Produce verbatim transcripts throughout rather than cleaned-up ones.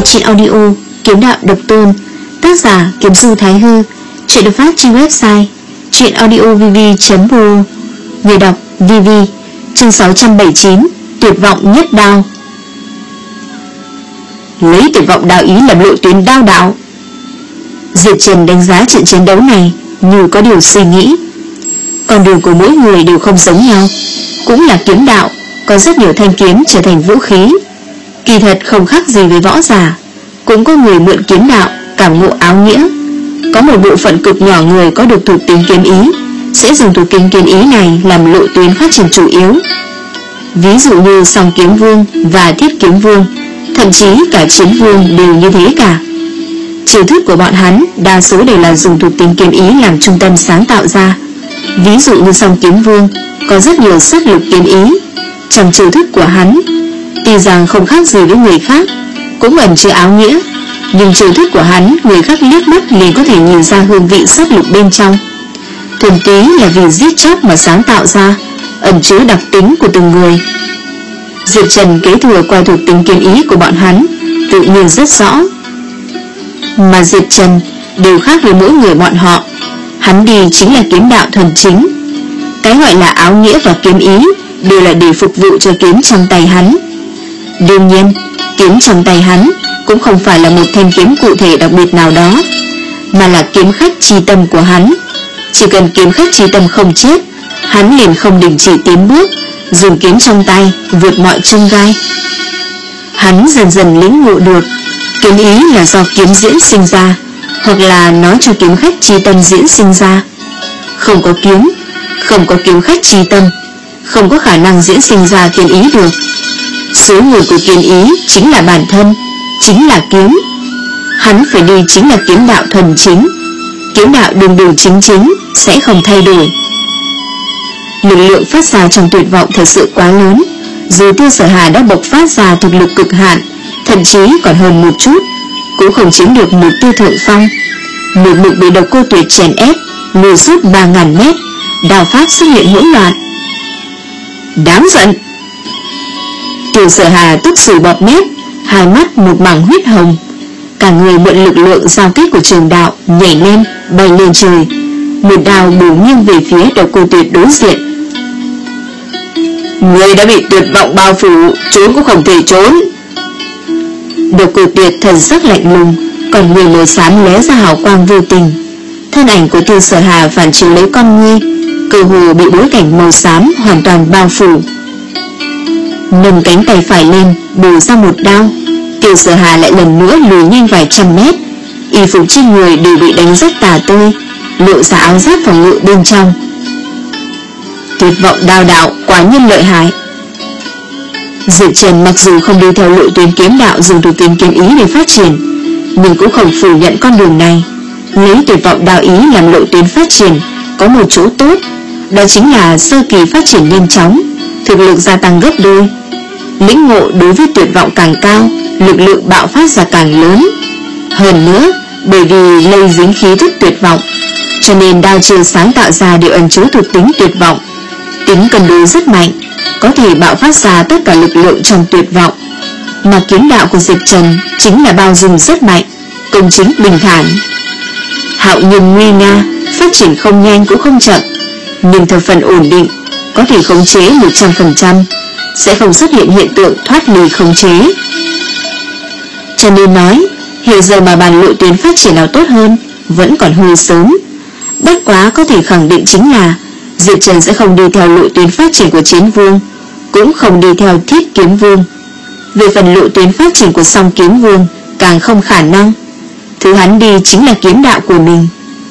Truyện audio Kiếm đạo độc tôn, tác giả Kiếm sư Thái Hư. Truyện được phát trên website truyện audio v v chấm r o. Người đọc vê vê. Chương sáu trăm bảy mươi chín. Tuyệt vọng nhất đao. Lấy tuyệt vọng đao ý làm lộ tuyến đao đạo. Diệp Trần đánh giá trận chiến đấu này như có điều suy nghĩ. Con đường của mỗi người đều không giống nhau. Cũng là kiếm đạo, có rất nhiều thanh kiếm trở thành vũ khí. Kỳ thật không khác gì với võ giả. Cũng có người mượn kiếm đạo cảm ngộ áo nghĩa. Có một bộ phận cực nhỏ người có được thuộc tính kiếm ý sẽ dùng thuộc tính kiếm ý này làm lộ tuyến phát triển chủ yếu. Ví dụ như Song Kiếm Vương và Thiết Kiếm Vương, thậm chí cả Chiến Vương đều như thế cả. Chiêu thức của bọn hắn đa số đều là dùng thuộc tính kiếm ý làm trung tâm sáng tạo ra. Ví dụ như Song Kiếm Vương có rất nhiều sát lục kiếm ý. Trong chiêu thức của hắn, tuy rằng không khác gì với người khác, cũng ẩn chứa áo nghĩa, nhưng chiêu thức của hắn người khác liếc mắt liền có thể nhìn ra hương vị sát lục bên trong. Thuần túy là vì giết chóc mà sáng tạo ra, ẩn chứa đặc tính của từng người. Diệp Trần kế thừa qua thuộc tính kiếm ý của bọn hắn tự nhiên rất rõ. Mà Diệp Trần đều khác với mỗi người bọn họ. Hắn đi chính là kiếm đạo thuần chính. Cái gọi là áo nghĩa và kiếm ý đều là để phục vụ cho kiếm trong tay hắn. Đương nhiên, kiếm trong tay hắn cũng không phải là một thanh kiếm cụ thể đặc biệt nào đó, mà là kiếm khách chi tâm của hắn. Chỉ cần kiếm khách chi tâm không chết, hắn liền không đình chỉ tiến bước, dùng kiếm trong tay vượt mọi chông gai. Hắn dần dần lĩnh ngộ được kiếm ý là do kiếm diễn sinh ra, hoặc là nói cho kiếm khách chi tâm diễn sinh ra. Không có kiếm, không có kiếm khách chi tâm, không có khả năng diễn sinh ra kiếm ý được. Số người của kiếm ý chính là bản thân, chính là kiếm. Hắn phải đi chính là kiếm đạo thuần chính. Kiếm đạo đường đường chính chính sẽ không thay đổi. Lực lượng phát ra trong tuyệt vọng thật sự quá lớn. Dù Tiêu Sở Hà đã bộc phát ra thực lực cực hạn, thậm chí còn hơn một chút, cũng không chiếm được mục tiêu thượng phong. Một mực bị độc cô tuyệt chèn ép, lùi suốt ba ngàn mét, đao pháp xuất hiện hỗn loạn. Đáng giận! Tiêu Sở Hà tức sủi bọt mép, hai mắt một mảng huyết hồng. Cả người mượn lực lượng giao kết của trường đạo nhảy lên, bay lên trời, một đao bổ nghiêng về phía độc cô tuyệt đối diện. Người đã bị tuyệt vọng bao phủ, trốn cũng không thể trốn. Độc cô tuyệt thần sắc lạnh lùng, còn người màu xám lóe ra hào quang vô tình. Thân ảnh của Tiêu Sở Hà phản chiếu lấy con ngươi, cơ hồ bị bối cảnh màu xám hoàn toàn bao phủ. Nâng cánh tay phải lên, bổ ra một đao. Tiêu Sở Hà lại lần nữa lùi nhanh vài trăm mét. Y phục trên người đều bị đánh rất tà tơi, lộ ra áo giáp phòng ngự bên trong. Tuyệt vọng đao đạo quả nhiên lợi hại. Diệp Trần mặc dù không đi theo lộ tuyến kiếm đạo dùng thuộc tính kiếm ý để phát triển, nhưng cũng không phủ nhận con đường này. Lấy tuyệt vọng đao ý làm lộ tuyến phát triển có một chỗ tốt, đó chính là sơ kỳ phát triển nhanh chóng, thực lực gia tăng gấp đôi. Lĩnh ngộ đối với tuyệt vọng càng cao, lực lượng bạo phát ra càng lớn. Hơn nữa, bởi vì lây dính khí thức tuyệt vọng, cho nên đao chiêu sáng tạo ra đều ẩn chứa thuộc tính tuyệt vọng. Tính cân đối rất mạnh, có thể bạo phát ra tất cả lực lượng trong tuyệt vọng. Mà kiếm đạo của Diệp Trần chính là bao dung rất mạnh, công chính bình thản. Hạo nhiên nguy nga, phát triển không nhanh cũng không chậm, nhưng thập phần ổn định, có thể khống chế một trăm phần trăm, sẽ không xuất hiện hiện tượng thoát ly khống chế. Cho nên nói, hiện giờ mà bàn lộ tuyến phát triển nào tốt hơn vẫn còn hơi sớm. Bất quá có thể khẳng định chính là Diệp Trần sẽ không đi theo lộ tuyến phát triển của Chiến Vương, cũng không đi theo Thiết Kiếm Vương. Về phần lộ tuyến phát triển của Song Kiếm Vương càng không khả năng. Thứ hắn đi chính là kiếm đạo của mình.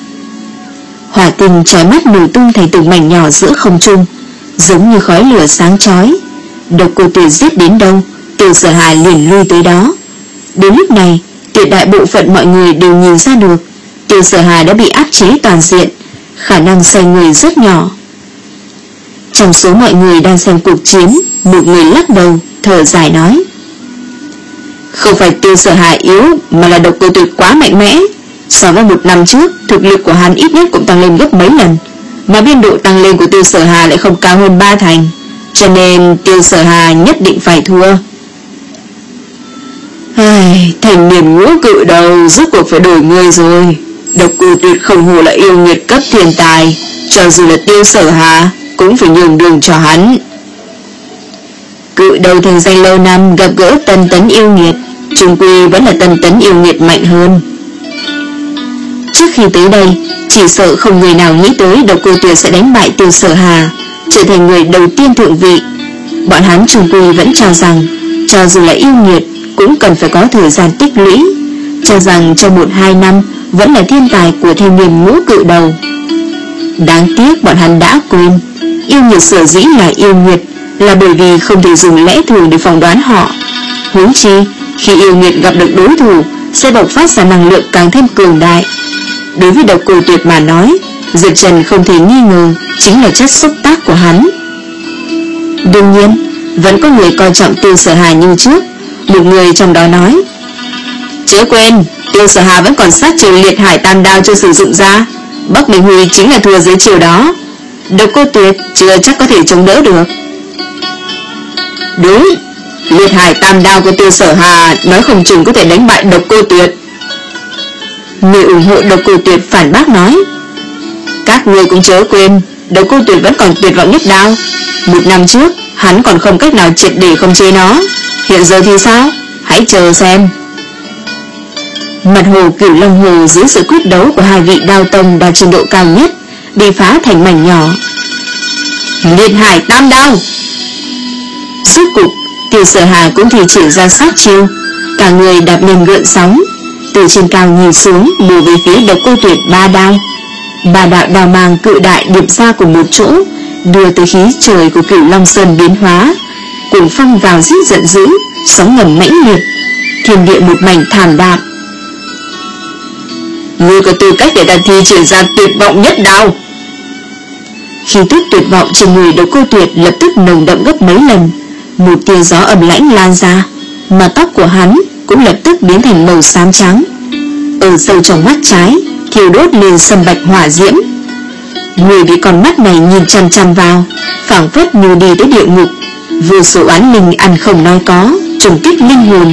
Hỏa tinh chói mắt nổi tung thành từng mảnh nhỏ giữa không trung, giống như khói lửa sáng chói. Độc cô tuyệt giết đến đâu, Tiêu Sở Hà liền lui tới đó. Đến lúc này, tuyệt đại bộ phận mọi người đều nhìn ra được Tiêu Sở Hà đã bị áp chế toàn diện, khả năng xoay người rất nhỏ. Trong số mọi người đang xem cuộc chiến, một người lắc đầu, thở dài nói: không phải Tiêu Sở Hà yếu, mà là độc cô tuyệt quá mạnh mẽ. So với một năm trước, thực lực của hắn ít nhất cũng tăng lên gấp mấy lần, mà biên độ tăng lên của Tiêu Sở Hà lại không cao hơn ba thành, cho nên Tiêu Sở Hà nhất định phải thua. Ai, thành niên ngũ cự đầu rốt cuộc phải đổi người rồi. Độc Cô Tuyệt không hổ là yêu nghiệt cấp thiên tài, cho dù là Tiêu Sở Hà cũng phải nhường đường cho hắn. Cự đầu thành danh lâu năm gặp gỡ Tân Tấn yêu nghiệt, chung quy vẫn là Tân Tấn yêu nghiệt mạnh hơn. Trước khi tới đây, chỉ sợ không người nào nghĩ tới Độc Cô Tuyệt sẽ đánh bại Tiêu Sở Hà, trở thành người đầu tiên thượng vị. Bọn hắn chung quy vẫn cho rằng, cho dù là yêu nghiệt cũng cần phải có thời gian tích lũy, cho rằng trong một hai năm vẫn là thiên tài của thanh niên ngũ cự đầu. Đáng tiếc bọn hắn đã quên, yêu nghiệt sở dĩ là yêu nghiệt là bởi vì không thể dùng lẽ thường để phỏng đoán họ. Huống chi khi yêu nghiệt gặp được đối thủ sẽ bộc phát ra năng lượng càng thêm cường đại. Đối với Độc Cô Tuyệt mà nói, Diệp Trần không thể nghi ngờ chính là chất xúc tác của hắn. Đương nhiên vẫn có người coi trọng Tiêu Sở Hà như trước. Một người trong đó nói: chớ quên, Tiêu Sở Hà vẫn còn sát chiều liệt hải tam đao chưa sử dụng ra. Bắc Bình Huy chính là thua dưới chiều đó. Độc Cô Tuyệt chưa chắc có thể chống đỡ được. Đúng, liệt hải tam đao của Tiêu Sở Hà nói không chừng có thể đánh bại Độc Cô Tuyệt. Người ủng hộ Độc Cô Tuyệt phản bác nói: các người cũng chớ quên, Độc Cô Tuyệt vẫn còn tuyệt vọng nhất đao. Một năm trước hắn còn không cách nào triệt để khống chế nó, hiện giờ thì sao? Hãy chờ xem. Mặt hồ Cửu Long Hồ dưới sự quyết đấu của hai vị đao tông đạt trình độ cao nhất, bị phá thành mảnh nhỏ. Liệt hải tam đao. Rốt cục Tiêu Sở Hà cũng thì triển ra sát chiêu, cả người đạp lên gợn sóng, từ trên cao nhìn xuống bổ về phía Độc Cô Tuyệt ba đao. Ba đạo đao mang cự đại điệp ra cùng một chỗ, đưa tới khí trời của Cửu Long Sơn biến hóa, cùng phong vào rít giận dữ, sóng ngầm mãnh liệt, thiên địa một mảnh thảm đạm. Ngươi có tư cách để ta thi triển ra tuyệt vọng nhất đao. Khí tức tuyệt vọng trên người Độc Cô Tuyệt lập tức nồng đậm gấp mấy lần. Một tia gió ẩm lãnh lan ra, mà tóc của hắn cũng lập tức biến thành màu xám trắng. Ở sâu trong mắt trái thiêu đốt lên sâm bạch hỏa diễm. Người bị con mắt này nhìn chằm chằm vào, phảng phất như đi tới địa ngục. Vô số oán linh ăn không nói có, trùng kích linh hồn.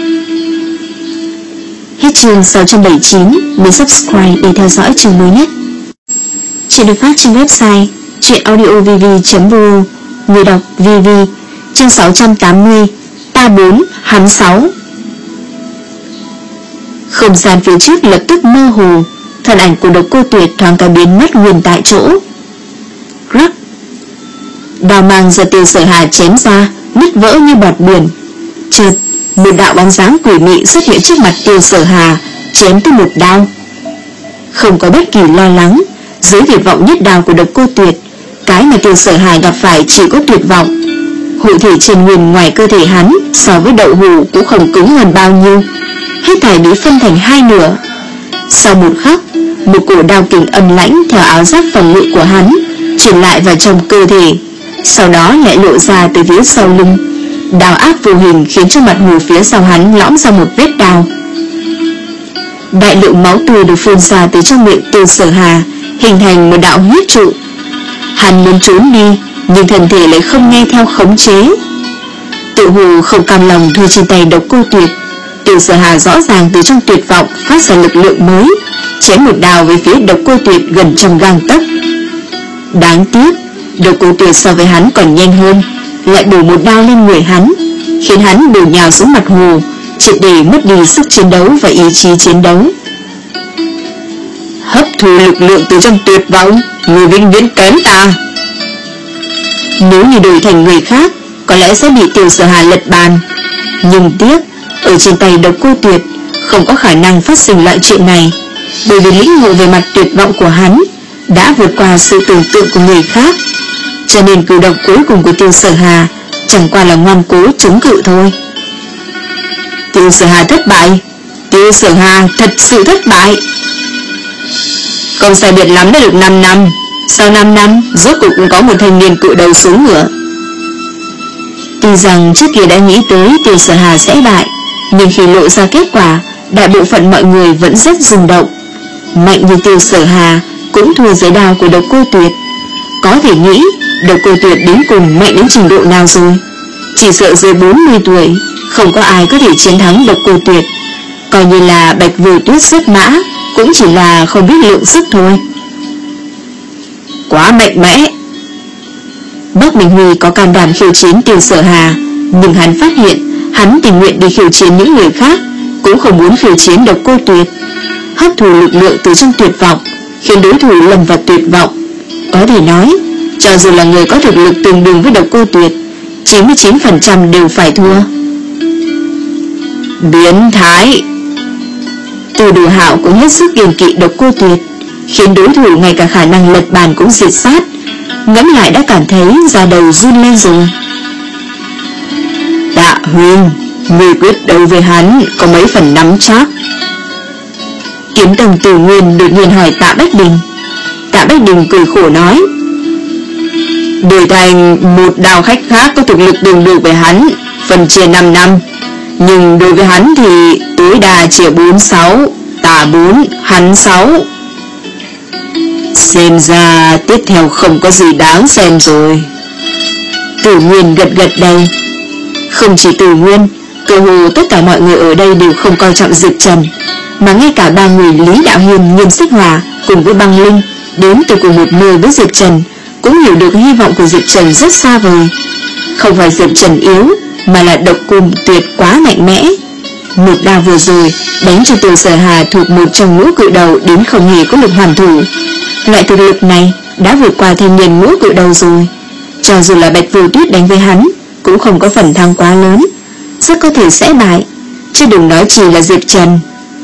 Hết chương sáu trăm bảy mươi chín. Nhấn subscribe để theo dõi chương mới nhất. Chuyện được phát trên website truyện audio v v chấm v o. Người đọc vê vê. Chương sáu trăm tám mươi. Ta bốn, hắn sáu. Không gian phía trước lập tức mơ hồ, thân ảnh của Độc Cô Tuyệt thoáng cả biến mất nguyên tại chỗ. Rắc. Đao mang do Tiêu Sở Hà chém ra, nứt vỡ như bọt biển. Chợt, một đạo bóng dáng quỷ mị xuất hiện trước mặt Tiêu Sở Hà, chém tới một đao. Không có bất kỳ lo lắng, dưới tuyệt vọng nhất đao của Độc Cô Tuyệt, cái mà Tiêu Sở Hà gặp phải chỉ có tuyệt vọng. Hội thể trên nguyên ngoài cơ thể hắn so với đậu hũ cũng không cứng hơn bao nhiêu, hết thảy bị phân thành hai nửa. Sau một khắc, một cổ đao kình âm lãnh theo áo giáp phòng ngự của hắn truyền lại vào trong cơ thể, sau đó lại lộ ra từ phía sau lưng. Đao áp vô hình khiến cho mặt hồ phía sau hắn lõm ra một vết đao. Đại lượng máu tươi được phun ra từ trong miệng Tiêu Sở Hà, hình thành một đạo huyết trụ. Hắn muốn trốn đi, nhưng thân thể lại không nghe theo khống chế. Tự hồ không cam lòng thua trên tay Độc Cô Tuyệt, Tiêu Sở Hà rõ ràng từ trong tuyệt vọng phát ra lực lượng mới, chém một đao về phía Độc Cô Tuyệt gần trong gang tấc. Đáng tiếc, Độc Cô Tuyệt so với hắn còn nhanh hơn, lại bổ một đao lên người hắn, khiến hắn đổ nhào xuống mặt hồ, triệt để mất đi sức chiến đấu và ý chí chiến đấu. Hấp thu lực lượng từ trong tuyệt vọng, người vĩnh viễn kém ta. Nếu như đổi thành người khác, có lẽ sẽ bị Tiêu Sở Hà lật bàn. Nhưng tiếc, ở trên tay Độc Cô Tuyệt không có khả năng phát sinh loại chuyện này, bởi vì lĩnh ngộ về mặt tuyệt vọng của hắn đã vượt qua sự tưởng tượng của người khác, cho nên cử động cuối cùng của Tiêu Sở Hà chẳng qua là ngoan cố chống cự thôi. Tiêu Sở Hà thất bại. Tiêu Sở Hà thật sự thất bại. Không sai biệt lắm đã được năm năm. Sau năm năm, rốt cuộc cũng có một thanh niên cự đầu xuống ngựa. Tuy rằng trước kia đã nghĩ tới Tiêu Sở Hà sẽ bại, nhưng khi lộ ra kết quả, đại bộ phận mọi người vẫn rất rung động. Mạnh như Tiêu Sở Hà cũng thua dưới đao của Độc Cô Tuyệt. Có thể nghĩ Độc Cô Tuyệt đến cùng mạnh đến trình độ nào rồi. Chỉ sợ dưới bốn mươi tuổi không có ai có thể chiến thắng Độc Cô Tuyệt. Coi như là Bạch Vô Tuyết xuất mã cũng chỉ là không biết lượng sức thôi. Quá mạnh mẽ. Bắc Minh Huy có can đảm khiêu chiến Tiêu Sở Hà, nhưng hắn phát hiện hắn tình nguyện đi khiêu chiến những người khác, cũng không muốn khiêu chiến Độc Cô Tuyệt. Hấp thụ lực lượng từ trong tuyệt vọng, khiến đối thủ lâm vào tuyệt vọng. Có thể nói, cho dù là người có thực lực tương đương với Độc Cô Tuyệt, chín mươi chín phần trăm đều phải thua. Biến thái. Từ Đồ Hạo cũng hết sức kiêng kỵ Độc Cô Tuyệt, khiến đối thủ ngay cả khả năng lật bàn cũng diệt sát. Ngẫm lại đã cảm thấy da đầu run lên rồi. Tạ Huynh, người quyết đấu với hắn có mấy phần nắm chắc? Kiếm Tông Tử Nguyên đột nhiên hỏi Tạ Bách Đình. Tạ Bách Đình cười khổ nói, đổi thành một đào khách khác có thực lực tương đương với hắn, phần chia năm năm, nhưng đối với hắn thì tối đa chỉ bốn sáu, ta bốn, hắn sáu. Xem ra tiếp theo không có gì đáng xem rồi. Tử Nguyên gật gật đầu. Không chỉ Tử Nguyên, cơ hồ tất cả mọi người ở đây đều không coi trọng Diệp Trần, mà ngay cả ba người Lý Đạo Hiên, Nghiêm Xích Hòa cùng với Băng Linh đến từ cùng một nơi với Diệp Trần cũng hiểu được hy vọng của Diệp Trần rất xa vời. Không phải Diệp Trần yếu, mà là Độc Cô Tuyệt quá mạnh mẽ. Một đao vừa rồi đánh cho Tiêu Sở Hà thuộc một trong ngũ cự đầu đến không hề có lực hoàn thủ. Loại thực lực này đã vượt qua thanh niên ngũ cự đầu rồi. Cho dù là Bạch Vô Tuyết đánh với hắn cũng không có phần thắng quá lớn, rất có thể sẽ bại, chứ đừng nói chỉ là Diệp Trần.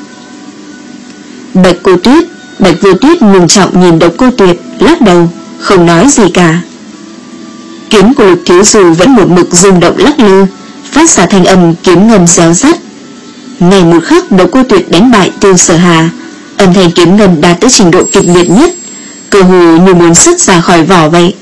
Bạch Cô Tuyết, Bạch Vô Tuyết ngừng trọng nhìn Độc Cô Tuyệt, lắc đầu, không nói gì cả. Kiếm của Lục Thiếu Du vẫn một mực rung động lắc lư, phát ra thanh âm kiếm ngân réo rắt. Ngày một khắc Độc Cô Tuyệt đánh bại Tiêu Sở Hà, âm thanh kiếm ngân đạt tới trình độ kịch liệt nhất, cơ hồ như muốn xuất ra khỏi vỏ vậy.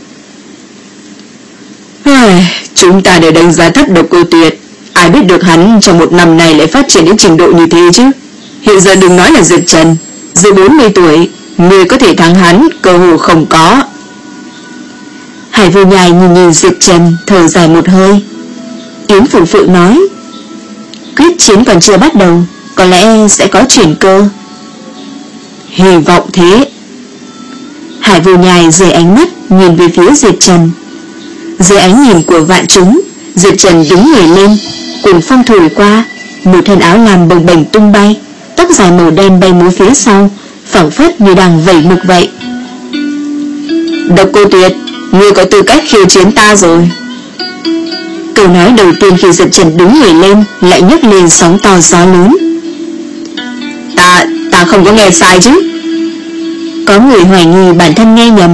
Chúng ta đều đánh giá thấp Độc Cô Tuyệt, ai biết được hắn trong một năm này lại phát triển đến trình độ như thế chứ. Hiện giờ đừng nói là Diệp Trần, dưới bốn mươi tuổi người có thể thắng hắn cơ hồ không có. Hải Vô Nhai nhìn nhìn Diệp Trần, thở dài một hơi. Yến Phụ Phụ nói, quyết chiến còn chưa bắt đầu, có lẽ sẽ có chuyển cơ. Hy vọng thế. Hải Vô Nhai rời ánh mắt nhìn về phía Diệp Trần. Dưới ánh nhìn của vạn chúng, Diệp Trần đứng người lên, cùng phong thổi qua, một thân áo làm bồng bềnh tung bay, tóc dài màu đen bay múa phía sau, phảng phất như đang vẩy mực vậy. Độc Cô Tuyệt, ngươi có tư cách khiêu chiến ta rồi. Câu nói đầu tiên khi Diệp Trần đứng người lên lại nhấc lên sóng to gió lớn. Ta, ta không có nghe sai chứ? Có người hoài nghi bản thân nghe nhầm.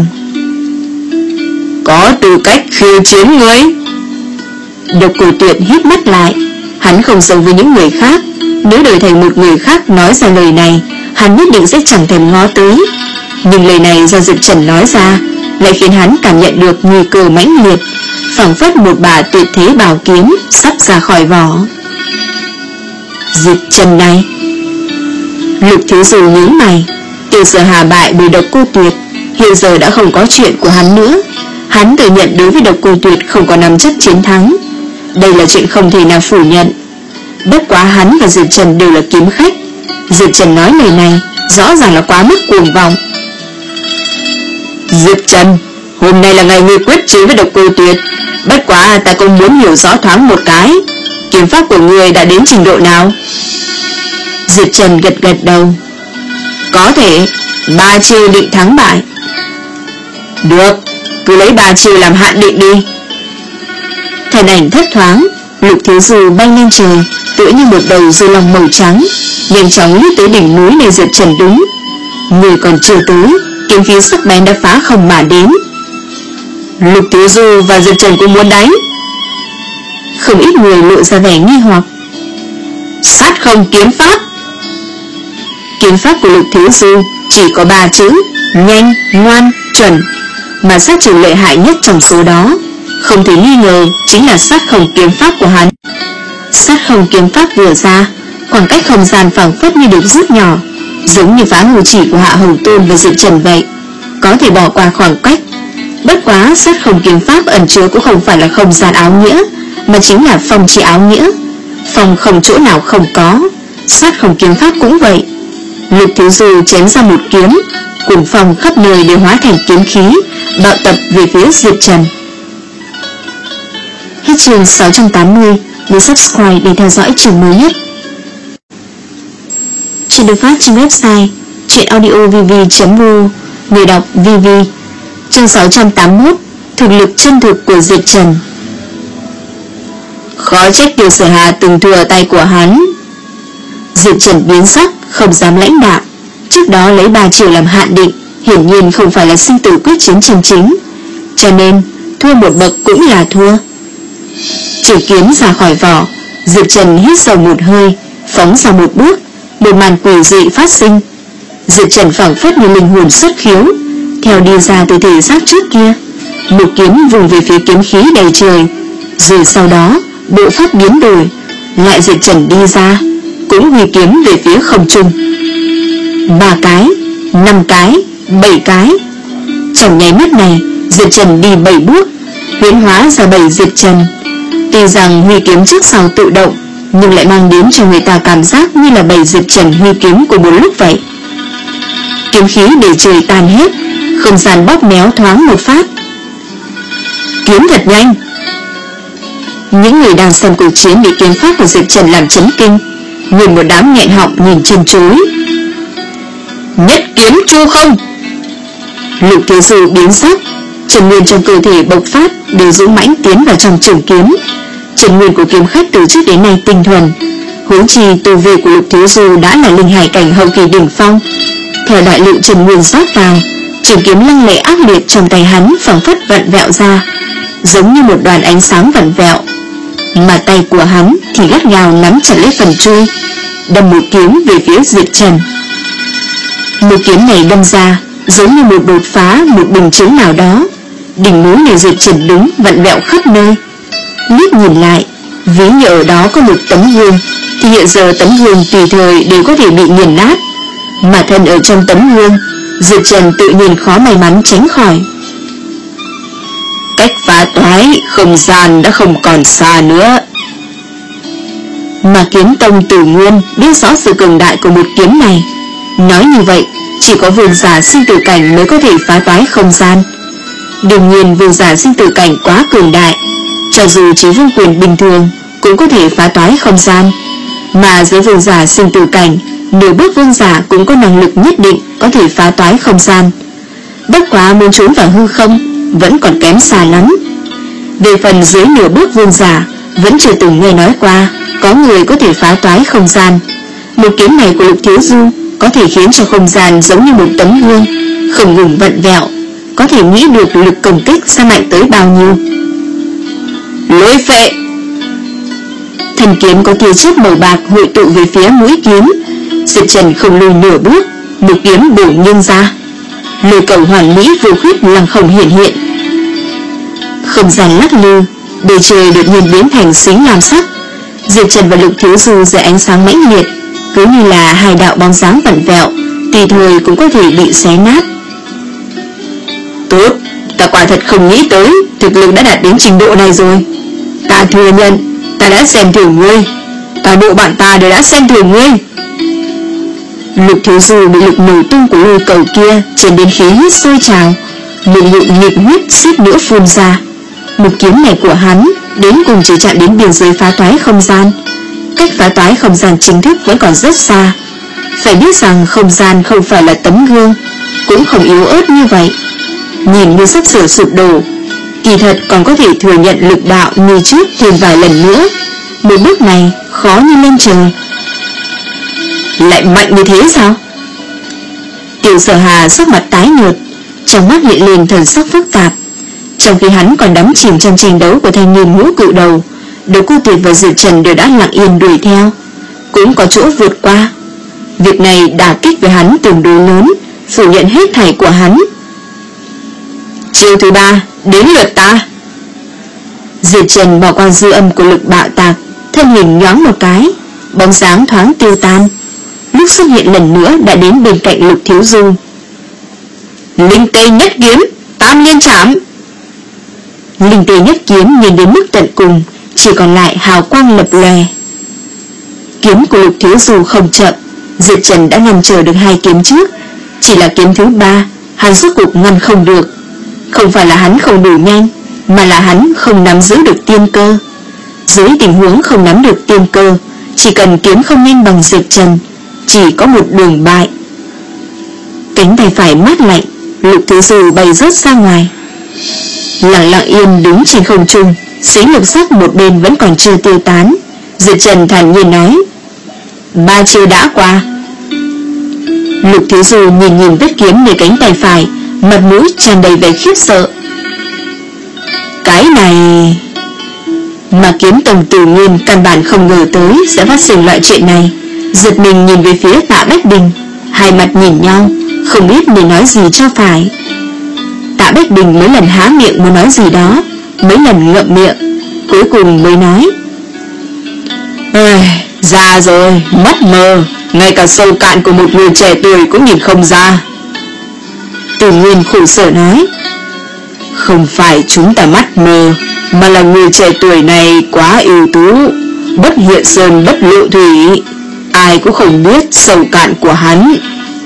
Có tư cách khiêu chiến ngươi? Độc Cô Tuyệt hít mắt lại. Hắn không giống với những người khác, nếu đổi thành một người khác nói ra lời này, hắn nhất định sẽ chẳng thèm ngó tới. Nhưng lời này do Diệp Trần nói ra lại khiến hắn cảm nhận được nguy cơ mãnh liệt, phảng phất một bà tuyệt thế bảo kiếm sắp ra khỏi vỏ. Diệp Trần này. Lục Thiếu Du nhíu mày. Tiêu Sở Hà bại bởi Độc Cô Tuyệt, hiện giờ đã không có chuyện của hắn nữa. Hắn tự nhận đối với Độc Cô Tuyệt không có nắm chắc chiến thắng, đây là chuyện không thể nào phủ nhận. Bất quá hắn và Diệp Trần đều là kiếm khách, Diệp Trần nói lời này rõ ràng là quá mức cuồng vọng. Diệp Trần, hôm nay là ngày ngươi quyết chiến với Độc Cô Tuyệt, bất quá ta cũng muốn hiểu rõ thoáng một cái, kiếm pháp của ngươi đã đến trình độ nào? Diệp Trần gật gật đầu. Có thể ba chiêu định thắng bại. Được, cứ lấy ba chiêu làm hạn định đi. Thần ảnh thất thoáng, Lục Thiếu Du bay lên trời, tựa như một đầu du long màu trắng, nhanh chóng lướt tới đỉnh núi nơi Diệp Trần đứng. Người còn chưa tới, kiếm khí sắc bén đã phá không mà đến. Lục Thiếu Du và Diệp Trần cũng muốn đánh. Không ít người lộ ra vẻ nghi hoặc. Sát không kiếm pháp. Kiếm pháp của Lục Thiếu Du chỉ có ba chữ: nhanh, ngoan, chuẩn, mà sát chiêu lợi hại nhất trong số đó không thể nghi ngờ chính là sát không kiếm pháp của hắn. Sát không kiếm pháp vừa ra, khoảng cách không gian phảng phất như được rút nhỏ, giống như phá hư chỉ của Hạ Hầu Tôn và Diệp Trần vậy, có thể bỏ qua khoảng cách. Bất quá sát không kiếm pháp ẩn chứa cũng không phải là không gian áo nghĩa, mà chính là phong chi áo nghĩa. Phong không chỗ nào không có, sát không kiếm pháp cũng vậy. Lục Thiếu Du chém ra một kiếm, cuồng phong khắp nơi đều hóa thành kiếm khí, bạo tập về phía Diệp Trần. Hết chương sáu trăm tám mươi, nhớ subscribe để theo dõi chương mới nhất. Chuyện được phát trên website truyện audio v v chấm r o, người đọc vê vê. Chương sáu trăm tám mươi mốt, thực lực chân thực của Diệp Trần. Khó trách Tiêu Sở Hà từng thua tay của hắn. Diệp Trần biến sắc, không dám lãnh đạo. Trước đó lấy ba chiều làm hạn định, hiển nhiên không phải là sinh tử quyết chiến chân chính, cho nên thua một bậc cũng là thua. Trường kiếm ra khỏi vỏ, Diệp Trần hít sâu một hơi, phóng ra một bước, một màn quỷ dị phát sinh. Diệp Trần phảng phất như linh hồn xuất khiếu, theo đi ra từ thể xác trước kia, một kiếm vùng về phía kiếm khí đầy trời, rồi sau đó bộ pháp biến đổi, lại Diệp Trần đi ra, cũng huy kiếm về phía không trung. Ba cái, năm cái, bảy cái. Trong nháy mắt này, Diệp Trần đi bảy bước, huyễn hóa ra bảy Diệp Trần. Tuy rằng huy kiếm trước sau tự động, nhưng lại mang đến cho người ta cảm giác như là bảy Diệp Trần huy kiếm của một lúc vậy. Kiếm khí đầy trời tan hết, không gian bóp méo thoáng một phát. Kiếm thật nhanh. Những người đang xem cuộc chiến bị kiếm pháp của Diệp Trần làm chấn kinh, nguyên một đám nghẹn họng nhìn chân chối. Nhất kiếm chu không. Lục Thiếu Du biến sắc, chân nguyên trong cơ thể bộc phát, đều dũng mãnh tiến vào trong trường kiếm. Chân nguyên của kiếm khách từ trước đến nay tinh thuần, huống chi tu vi của Lục Thiếu Du đã là linh hải cảnh hậu kỳ đỉnh phong. Theo đại lượng chân nguyên rót vào, trường kiếm lăng lệ ác liệt trong tay hắn phảng phất vặn vẹo ra, giống như một đoàn ánh sáng vặn vẹo, mà tay của hắn thì gắt gao nắm chặt lấy phần chuôi, đâm một kiếm về phía Diệp Trần. Một kiếm này đâm ra giống như một đột phá một bình chứng nào đó, đỉnh núi này Diệp Trần đứng vặn vẹo khắp nơi. Liếc nhìn lại, ví như ở đó có một tấm gương, thì hiện giờ tấm gương tùy thời đều có thể bị nghiền nát, mà thân ở trong tấm gương, Diệp Trần tự nhiên khó may mắn tránh khỏi. Cách phá toái không gian đã không còn xa nữa. Mà Kiếm Tông Tử Nguyên biết rõ sự cường đại của một kiếm này. Nói như vậy, chỉ có vương giả sinh tử cảnh mới có thể phá toái không gian. Đương nhiên vương giả sinh tử cảnh quá cường đại, cho dù chỉ vương quyền bình thường cũng có thể phá toái không gian. Mà dưới vương giả sinh tử cảnh, nửa bước vương giả cũng có năng lực nhất định có thể phá toái không gian. Bất quá muốn trốn vào hư không vẫn còn kém xa lắm. Về phần dưới nửa bước vương giả, vẫn chưa từng nghe nói qua có người có thể phá toái không gian. Một kiếm này của Lục Thiếu Du có thể khiến cho không gian giống như một tấm gương, không ngừng vặn vẹo, có thể nghĩ được lực công kích sẽ mạnh tới bao nhiêu. Lôi phệ. Thần kiếm có tia chớp màu bạc hội tụ về phía mũi kiếm. Diệp Trần không lùi nửa bước, một kiếm bổ nghiêng ra, lôi cầu hoàn mỹ vô khuyết lăng không hiện hiện. Không gian lắc lư, bầu trời đột nhiên biến thành xính lam sắc. Diệp Trần và Lục Thiếu Du dưới ánh sáng mãnh liệt, cứ như là hai đạo bóng dáng vặn vẹo, tùy thời cũng có thể bị xé nát. Tốt, ta quả thật không nghĩ tới thực lực đã đạt đến trình độ này rồi. Ta thừa nhận, ta đã xem thường ngươi, toàn bộ bạn ta đều đã xem thường ngươi. Lục Thiếu Du bị lực nổ tung của lôi cầu kia trên đến khí huyết sôi trào, một ngụm nhiệt huyết suýt nữa phun ra. Một kiếm này của hắn đến cùng chỉ chạm đến biên giới phá toái không gian, cách phá toái không gian chính thức vẫn còn rất xa. Phải biết rằng không gian không phải là tấm gương, cũng không yếu ớt như vậy, nhìn như sắp sửa sụp đổ, kỳ thật còn có thể thừa nhận lực đạo như trước thêm vài lần nữa. Một bước này khó như lên trời. Lại mạnh như thế sao? Tiểu Sở Hà sắc mặt tái nhợt, trong mắt hiện lên thần sắc phức tạp. Trong khi hắn còn đắm chìm trong tranh đấu của thanh niên ngũ cự đầu, Đỗ Cô Tuyệt và Diệp Trần đều đã lặng yên đuổi theo, cũng có chỗ vượt qua. Việc này đả kích với hắn tương đối lớn, phủ nhận hết thảy của hắn. Chiêu thứ ba, đến lượt ta. Diệp Trần bỏ qua dư âm của lực bạo tạc, thân hình nhoáng một cái, bóng dáng thoáng tiêu tan. Lúc xuất hiện lần nữa đã đến bên cạnh Lục Thiếu Du. Linh Tê Nhất Kiếm, Tam Liên Trảm. Linh Tê Nhất Kiếm nhìn đến mức tận cùng, chỉ còn lại hào quang lập lòe. Kiếm của Lục Thiếu Du không chậm, Diệp Trần đã ngăn chờ được hai kiếm trước, chỉ là kiếm thứ ba hắn rốt cuộc ngăn không được. Không phải là hắn không đủ nhanh, mà là hắn không nắm giữ được tiên cơ. Dưới tình huống không nắm được tiên cơ, chỉ cần kiếm không nhanh bằng Diệp Trần, chỉ có một đường bại. Cánh tay phải mát lạnh, Lục Thiếu Du bay rớt ra ngoài. Lặng lặng yên đứng trên không trung, xí lục sắc một bên vẫn còn chưa tiêu tán. Diệp Trần thản nhiên nói: ba chiêu đã qua. Lục Thiếu Du nhìn nhìn vết kiếm nơi cánh tay phải, mặt mũi tràn đầy vẻ khiếp sợ. Cái này... Mà Kiếm Tông tự nhiên căn bản không ngờ tới sẽ phát sinh loại chuyện này. Giật mình nhìn về phía Tạ Bách Đình, hai mặt nhìn nhau, không biết nên nói gì cho phải. Tạ Bách Đình mấy lần há miệng muốn nói gì đó, mấy lần ngậm miệng, cuối cùng mới nói: Ê, già rồi, mắt mờ, ngay cả sâu cạn của một người trẻ tuổi cũng nhìn không ra. Tự nhiên khổ sở nói: Không phải chúng ta mắt mờ, mà là người trẻ tuổi này quá ưu tú, bất hiện sơn bất lộ thủy, ai cũng không biết sâu cạn của hắn.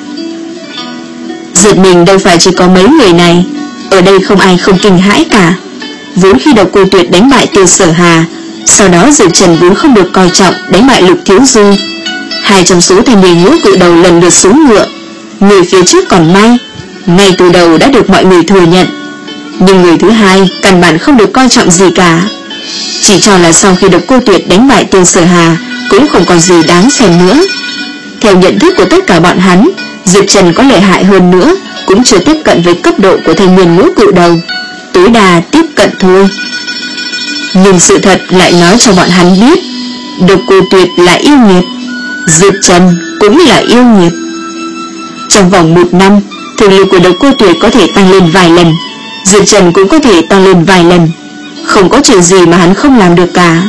Giật mình đâu phải chỉ có mấy người này, ở đây không ai không kinh hãi cả. Vốn khi Độc Cô Tuyệt đánh bại Tiêu Sở Hà, sau đó Diệp Trần vốn không được coi trọng đánh bại Lục Thiếu Du. Hai trong số thanh niên ngũ cự đầu lần lượt xuống ngựa, người phía trước còn may, ngay từ đầu đã được mọi người thừa nhận. Nhưng người thứ hai căn bản không được coi trọng gì cả, chỉ cho là sau khi Độc Cô Tuyệt đánh bại Tiêu Sở Hà cũng không còn gì đáng xem nữa. Theo nhận thức của tất cả bọn hắn, Diệp Trần có lợi hại hơn nữa cũng chưa tiếp cận với cấp độ của thanh niên ngũ cự đầu, tối đa tiếp cận thôi. Nhưng sự thật lại nói cho bọn hắn biết, Độc Cô Tuyệt là yêu nghiệt, Diệp Trần cũng là yêu nghiệt. Trong vòng một năm, thực lực của Độc Cô Tuyệt có thể tăng lên vài lần, Diệp Trần cũng có thể tăng lên vài lần, không có chuyện gì mà hắn không làm được cả.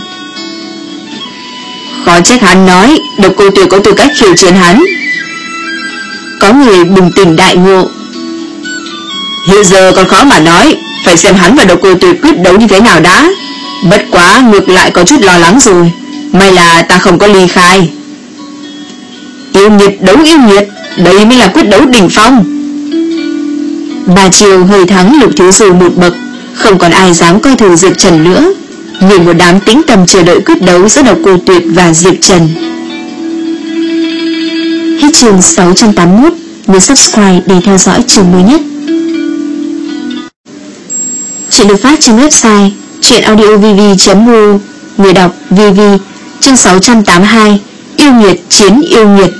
Khó trách hắn nói Độc Cô Tuyệt có tư cách khiêu chiến hắn. Có người bừng tỉnh đại ngộ: Hiện giờ còn khó mà nói, phải xem hắn và Độc Cô Tuyệt quyết đấu như thế nào đã. Bất quá ngược lại có chút lo lắng rồi, may là ta không có ly khai. Yêu nghiệt đấu yêu nghiệt, đây mới là quyết đấu đỉnh phong. Ba chiều hơi thắng Lục Thiếu Du một bậc, không còn ai dám coi thường Diệp Trần nữa. Nhìn một đám tĩnh tâm chờ đợi quyết đấu giữa Độc Cô Tuyệt và Diệp Trần. Hết chương sáu trăm tám mươi mốt. Nhớ subscribe để theo dõi chương mới nhất. Chuyện được phát trên website truyện audio v v chấm r u. Người đọc vê vê. Chương sáu trăm tám mươi hai. Yêu nghiệt chiến yêu nghiệt.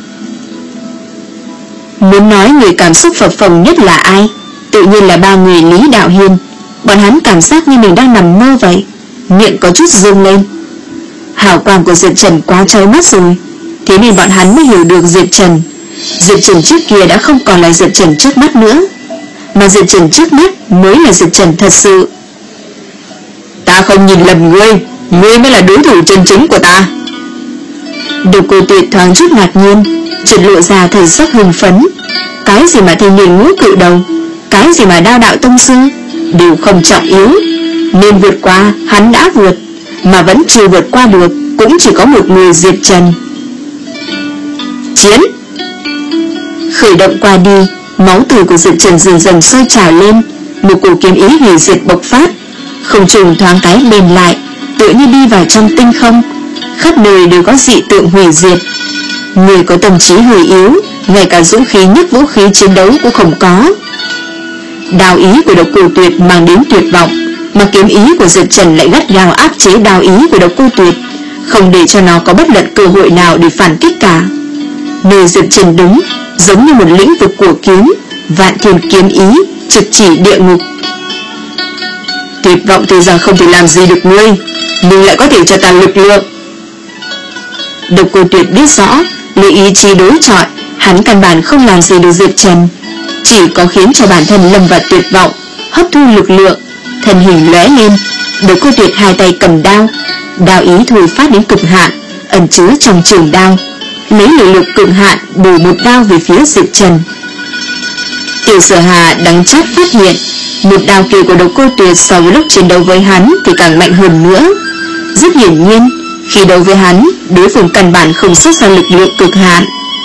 Muốn nói người cảm xúc phập phồng nhất là ai? Tự nhiên là ba người Lý Đạo Hiên. Bọn hắn cảm giác như mình đang nằm mơ vậy, miệng có chút rung lên. Hào quang của Diệp Trần quá chói mắt rồi, thế nên bọn hắn mới hiểu được Diệp Trần. Diệp Trần trước kia đã không còn là Diệp Trần trước mắt nữa, mà Diệp Trần trước mắt mới là Diệp Trần thật sự. Ta không nhìn lầm ngươi, ngươi mới là đối thủ chân chính của ta. Độc Cô Tuyệt thoáng chút ngạc nhiên, chợt lộ ra thần sắc hưng phấn. Cái gì mà thanh niên ngũ cự đầu, cái gì mà đao đạo tông sư, đều không trọng yếu, nên vượt qua hắn đã vượt, mà vẫn chưa vượt qua được cũng chỉ có một người Diệp Trần. Chiến! Khởi động qua đi, máu tươi của Diệp Trần dần dần sôi trào lên, một cổ kiếm ý hủy diệt bộc phát, không trùng thoáng cái bền lại, tựa như đi vào trong tinh không, khắp nơi đều có dị tượng hủy diệt. Người có tâm trí hơi yếu, ngay cả dũng khí nhấc vũ khí chiến đấu cũng không có. Đao ý của Độc Cô Tuyệt mang đến tuyệt vọng, mà kiếm ý của Diệp Trần lại gắt gao áp chế đao ý của Độc Cô Tuyệt, không để cho nó có bất luận cơ hội nào để phản kích cả. Nơi Diệp Trần đứng giống như một lĩnh vực của kiếm, vạn thiên kiếm ý trực chỉ địa ngục. Tuyệt vọng tuy rằng không thể làm gì được ngươi, nhưng lại có thể cho ta lực lượng. Độc Cô Tuyệt biết rõ, lấy ý chí đối chọi, hắn căn bản không làm gì được Diệp Trần, chỉ có khiến cho bản thân lâm vào tuyệt vọng, hấp thu lực lượng, thân hình lóe lên. Độc Cô Tuyệt hai tay cầm đao, đao ý thôi phát đến cực hạn, ẩn chứa trong trường đao, lấy lực lực cực hạn bổ một đao về phía Diệp Trần. Tiêu Sở Hà đắng chát phát hiện, một đao kia của Độc Cô Tuyệt so với lúc chiến đấu với hắn thì càng mạnh hơn nữa. Rất hiển nhiên, khi đấu với hắn, đối phương căn bản không xuất ra lực lượng cực hạn.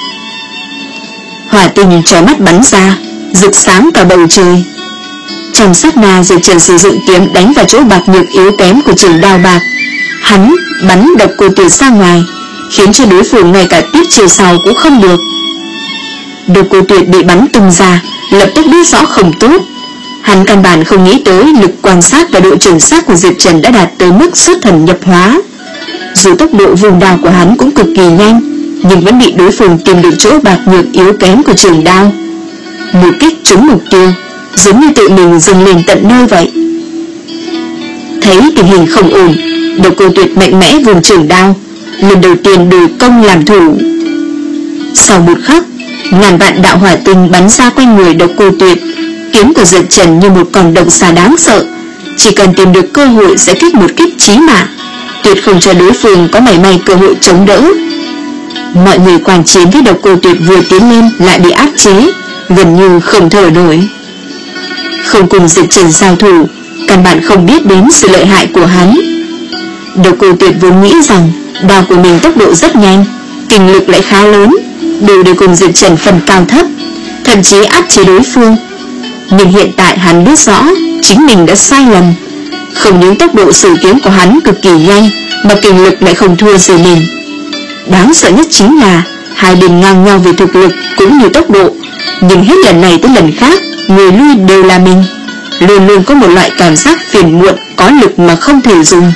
Hỏa tinh chói mắt bắn ra, rực sáng cả bầu trời. Trong sát na, Diệp Trần sử dụng kiếm đánh vào chỗ bạc nhược yếu kém của trường đao bạc. Hắn bắn độc cô Tuyệt ra ngoài, khiến cho đối phương ngay cả tiếp chiều sau cũng không được. Độc cô Tuyệt bị bắn tung ra, lập tức biết rõ không tốt. Hắn căn bản không nghĩ tới lực quan sát và độ chuẩn xác của Diệp Trần đã đạt tới mức xuất thần nhập hóa. Dù tốc độ vùng đao của hắn cũng cực kỳ nhanh, nhưng vẫn bị đối phương tìm được chỗ bạc nhược yếu kém của trường đao. Một kích trúng mục tiêu, giống như tự mình dừng lên tận nơi vậy. Thấy tình hình không ổn, Độc Cô Tuyệt mạnh mẽ vùng trường đao, lần đầu tiên đổi công làm thủ. Sau một khắc, ngàn vạn đạo hỏa tinh bắn ra quanh người Độc Cô Tuyệt. Kiếm của Diệp Trần như một con độc xà đáng sợ, chỉ cần tìm được cơ hội sẽ kích một kích chí mạng, tuyệt không cho đối phương có mảy may cơ hội chống đỡ. Mọi người quan chiến với Độc Cô Tuyệt vừa tiến lên lại bị áp chế, gần như không thở nổi. Không cùng Diệp Trần giao thủ, căn bản không biết đến sự lợi hại của hắn. Độc Cô Tuyệt vốn nghĩ rằng đao của mình tốc độ rất nhanh, kinh lực lại khá lớn, đủ để cùng Diệp Trần phân cao thấp, thậm chí áp chế đối phương. Nhưng hiện tại hắn biết rõ chính mình đã sai lầm. Không những tốc độ sử kiếm của hắn cực kỳ nhanh, mà kinh lực lại không thua gì mình. Đáng sợ nhất chính là hai bên ngang nhau về thực lực cũng như tốc độ, nhưng hết lần này tới lần khác người lui đều là mình. Luôn luôn có một loại cảm giác phiền muộn, có lực mà không thể dùng.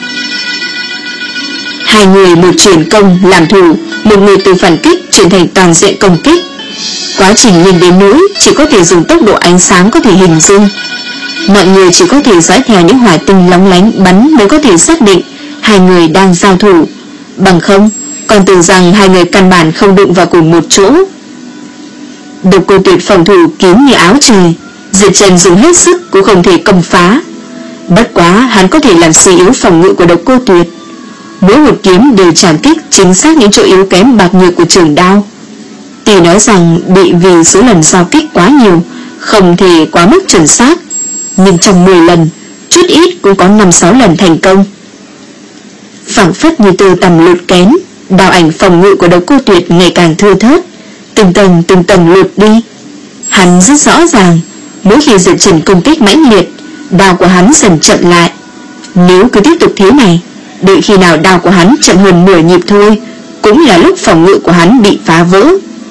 Hai người một chuyển công làm thủ, một người từ phản kích chuyển thành toàn diện công kích. Quá trình nhìn đến nỗi chỉ có thể dùng tốc độ ánh sáng có thể hình dung. Mọi người chỉ có thể dõi theo những hỏa tinh lóng lánh bắn mới có thể xác định hai người đang giao thủ. Bằng không, còn tưởng rằng hai người căn bản không đụng vào cùng một chỗ. Độc Cô Tuyệt phòng thủ kín như áo trời, Diệp Trần dùng hết sức cũng không thể công phá. Bất quá hắn có thể làm suy yếu phòng ngự của Độc Cô Tuyệt. Mỗi một kiếm đều chạm kích chính xác những chỗ yếu kém bạc nhược của trường đao. Tuy nói rằng bị vì số lần giao kích quá nhiều, không thể quá mức chuẩn xác, nhưng trong mười lần, chút ít cũng có năm sáu lần thành công. Phảng phất như từ tầm lụt kén, đao ảnh phòng ngự của Độc Cô Tuyệt ngày càng thưa thớt, từng tầng từng tầng lụt đi. Hắn rất rõ ràng, mỗi khi Diệp Trần công kích mãnh liệt, đao của hắn dần chậm lại. Nếu cứ tiếp tục thế này, đợi khi nào đao của hắn chậm hơn nửa nhịp thôi, cũng là lúc phòng ngự của hắn bị phá vỡ.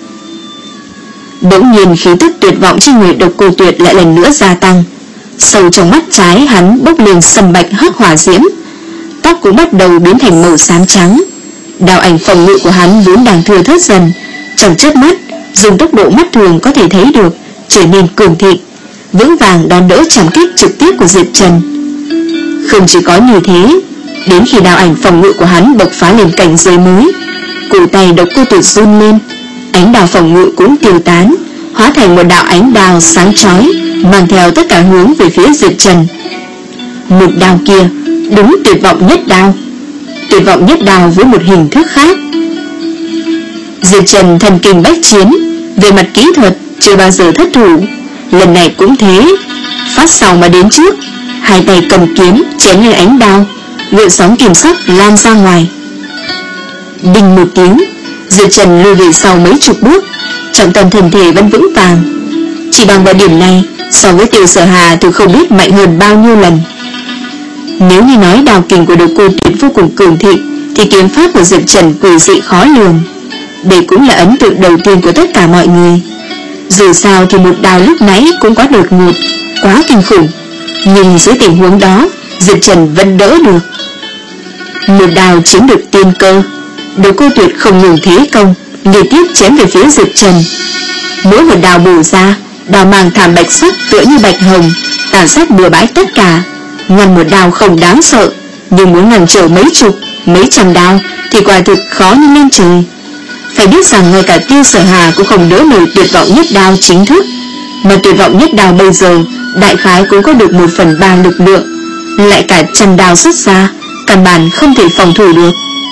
Bỗng nhiên khí tức tuyệt vọng trên người Độc Cô Tuyệt lại lần nữa gia tăng. Sâu trong mắt trái hắn bốc lên sầm bạch hắc hỏa diễm, tóc cũng bắt đầu biến thành màu xám trắng. Đao ảnh phòng ngự của hắn vốn đang thưa thớt dần, trong chớp mắt dùng tốc độ mắt thường có thể thấy được trở nên cường thịnh, vững vàng đón đỡ trảm kích trực tiếp của Diệp Trần. Không chỉ có như thế, đến khi đao ảnh phòng ngự của hắn bộc phá lên cảnh giới mới, cổ tay Độc Cô Tuyệt run lên, ánh đao phòng ngự cũng tiêu tán, hóa thành một đạo ánh đao sáng chói, mang theo tất cả hướng về phía Diệp Trần. Một đao kia đúng tuyệt vọng nhất đao, tuyệt vọng nhất đao với một hình thức khác. Diệp Trần thần kinh bách chiến, về mặt kỹ thuật chưa bao giờ thất thủ, lần này cũng thế, phát sau mà đến trước, hai tay cầm kiếm chém lên ánh đao, gợn sóng kim sắc lan ra ngoài. Đinh một tiếng, Diệp Trần lùi về sau mấy chục bước, trọng tâm thân thể vẫn vững vàng. Chỉ bằng vào điểm này, so với Tiêu Sở Hà thì không biết mạnh hơn bao nhiêu lần. Nếu như nói đao kình của Độc Cô Tuyệt vô cùng cường thịnh, thì kiếm pháp của Diệp Trần quỷ dị khó lường. Đây cũng là ấn tượng đầu tiên của tất cả mọi người. Dù sao thì một đao lúc nãy cũng quá đột ngột, quá kinh khủng, nhưng dưới tình huống đó, Diệp Trần vẫn đỡ được. Một đao chiếm được tiên cơ, Độc Cô Tuyệt không ngừng thế công, liên tiếp chém về phía Diệp Trần. Mỗi một đao bổ ra, đao mang thảm bạch sắc tựa như bạch hồng, tàn sát bừa bãi tất cả. Ngăn một đao không đáng sợ, nhưng muốn ngăn trở mấy chục, mấy trăm đao thì quả thực khó như lên trời. Phải biết rằng ngay cả Tiêu Sở Hà cũng không đỡ nổi tuyệt vọng nhất đao chính thức, mà tuyệt vọng nhất đao bây giờ đại khái cũng có được một phần ba lực lượng, lại cả trăm đao xuất ra, căn bản không thể phòng thủ được.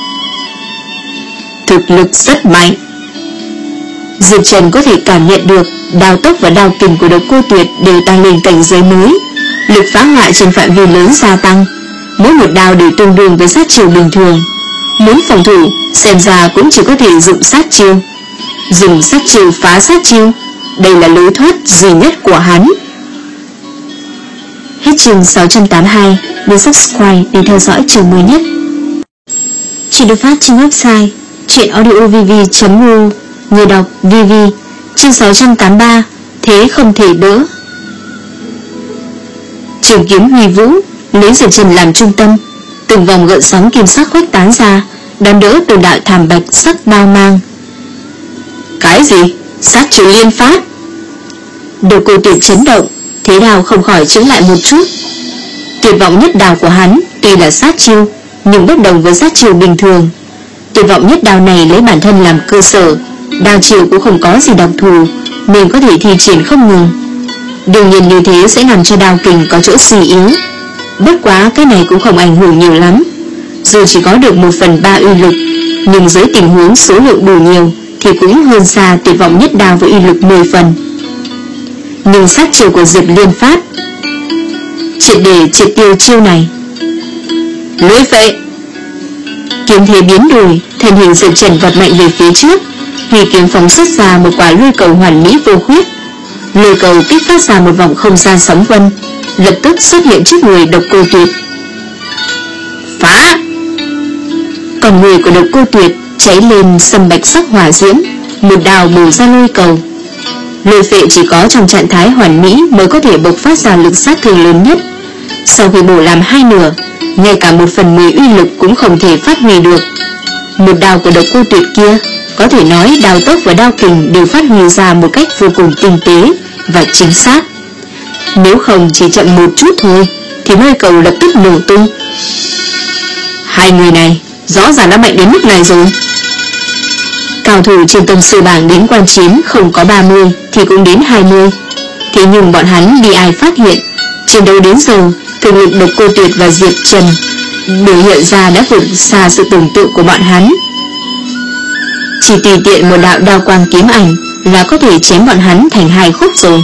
Thực lực rất mạnh. Diệp Trần có thể cảm nhận được đao tốc và đao kình của Độc Cô Tuyệt đều tăng lên cảnh giới mới, lực phá hoại trên phạm vi lớn gia tăng. mỗi một đao đều tương đương với sát chiêu bình thường. Muốn phòng thủ, xem ra cũng chỉ có thể dùng sát chiêu. Dùng sát chiêu phá sát chiêu, đây là lối thoát duy nhất của hắn. Hết chương sáu trăm tám mươi hai. Nhấn subscribe để theo dõi chương mới nhất. Chuyện được phát trên website truyện audio v v chấm r u. Người đọc vê vê. Chương sáu trăm tám mươi ba. Thế không thể đỡ. Trường kiếm huy vũ, lấy Diệp Trần làm trung tâm, từng vòng gợn sóng kim sắc khuếch tán ra, đón đỡ từng đạo thảm bạch sắc đao mang. Cái gì? Sát chiêu liên phát? Đầu Cô Tuyệt chấn động, thế đao không khỏi chững lại một chút. Tuyệt vọng nhất đao của hắn tuy là sát chiêu, nhưng bất đồng với sát chiêu bình thường. Tuyệt vọng nhất đao này lấy bản thân làm cơ sở, đao chiêu cũng không có gì đặc thù, nên có thể thi triển không ngừng. Đương nhiên như thế sẽ làm cho đao kình có chỗ suy yếu. Bất quá cái này cũng không ảnh hưởng nhiều lắm. Dù chỉ có được một phần ba uy lực, nhưng dưới tình huống số lượng đủ nhiều thì cũng hơn xa tuyệt vọng nhất đao với uy lực mười phần. Nhưng sát chiêu của Diệp Liên phát triệt để triệt tiêu chiêu này. Lưỡi phệ. Kiếm thế biến đổi, thân hình Diệp Trần vọt mạnh về phía trước, huy kiếm phóng xuất ra một quả lôi cầu hoàn mỹ vô khuyết. Lôi cầu kích phát ra một vòng không gian sóng vân, lập tức xuất hiện trước người Độc Cô Tuyệt. Phá! Còn người của Độc Cô Tuyệt cháy lên sâm bạch sắc hỏa diễm, một đào bổ ra lôi cầu. Lôi phệ chỉ có trong trạng thái hoàn mỹ mới có thể bộc phát ra lực sát thương lớn nhất. Sau khi bổ làm hai nửa, ngay cả một phần mười uy lực cũng không thể phát huy được. Một đao của Độc Cô Tuyệt kia, có thể nói đao tốc và đao kình đều phát huy ra một cách vô cùng tinh tế và chính xác. Nếu không chỉ chậm một chút thôi thì lôi cầu lập tức nổ tung. Hai người này rõ ràng đã mạnh đến mức này rồi. Cao thủ trên tông sư bảng đến quan chiến không có ba mươi thì cũng đến hai mươi. Thế nhưng bọn hắn bị ai phát hiện, chiến đấu đến giờ thực lực Độc Cô Tuyệt và Diệp Trần biểu hiện ra đã vượt xa sự tưởng tượng của bọn hắn. Chỉ tùy tiện một đạo đao quang kiếm ảnh là có thể chém bọn hắn thành hai khúc rồi.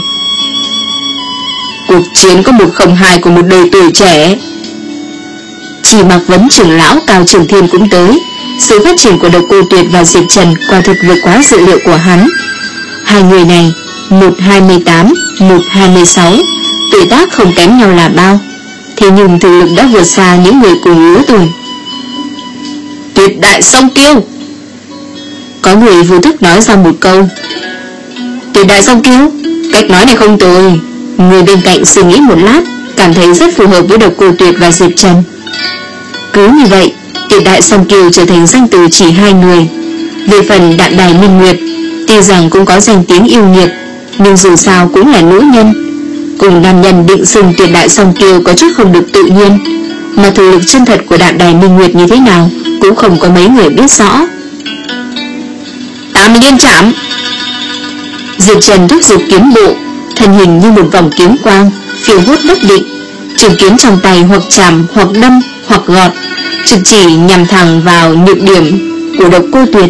Cuộc chiến có một không hai của một đời tuổi trẻ. Chỉ Mặc Vấn trưởng lão Cao Trường Thiên cũng tới. Sự phát triển của Độc Cô Tuyệt và Diệp Trần quả thực vượt quá dự liệu của hắn. Hai người này, một hai mươi tám, một hai mươi sáu, tuổi tác không kém nhau là bao, thế nhưng thực lực đã vượt xa những người cùng lứa tuổi. Tuyệt đại song kiêu. Có người vô thức nói ra một câu. Tuyệt đại song kiêu, cách nói này không tồi. Người bên cạnh suy nghĩ một lát, cảm thấy rất phù hợp với Độc Cô Tuyệt và Diệp Trần. Cứ như vậy, Tuyệt đại song kiêu trở thành danh từ chỉ hai người. Về phần Đạm Đài Minh Nguyệt, tuy rằng cũng có danh tiếng yêu nghiệt, nhưng dù sao cũng là nữ nhân, cùng nam nhân định xưng Tuyệt đại song kiêu có chút không được tự nhiên. Mà thực lực chân thật của Đạm Đài Minh Nguyệt như thế nào cũng không có mấy người biết rõ. Tam liên chạm. Diệp Trần thúc giục kiếm bộ, thân hình như một vòng kiếm quang phiêu hốt bất định, trường kiếm trong tay hoặc chạm hoặc đâm hoặc gọt, trực chỉ nhằm thẳng vào nhược điểm của Độc Cô Tuyệt.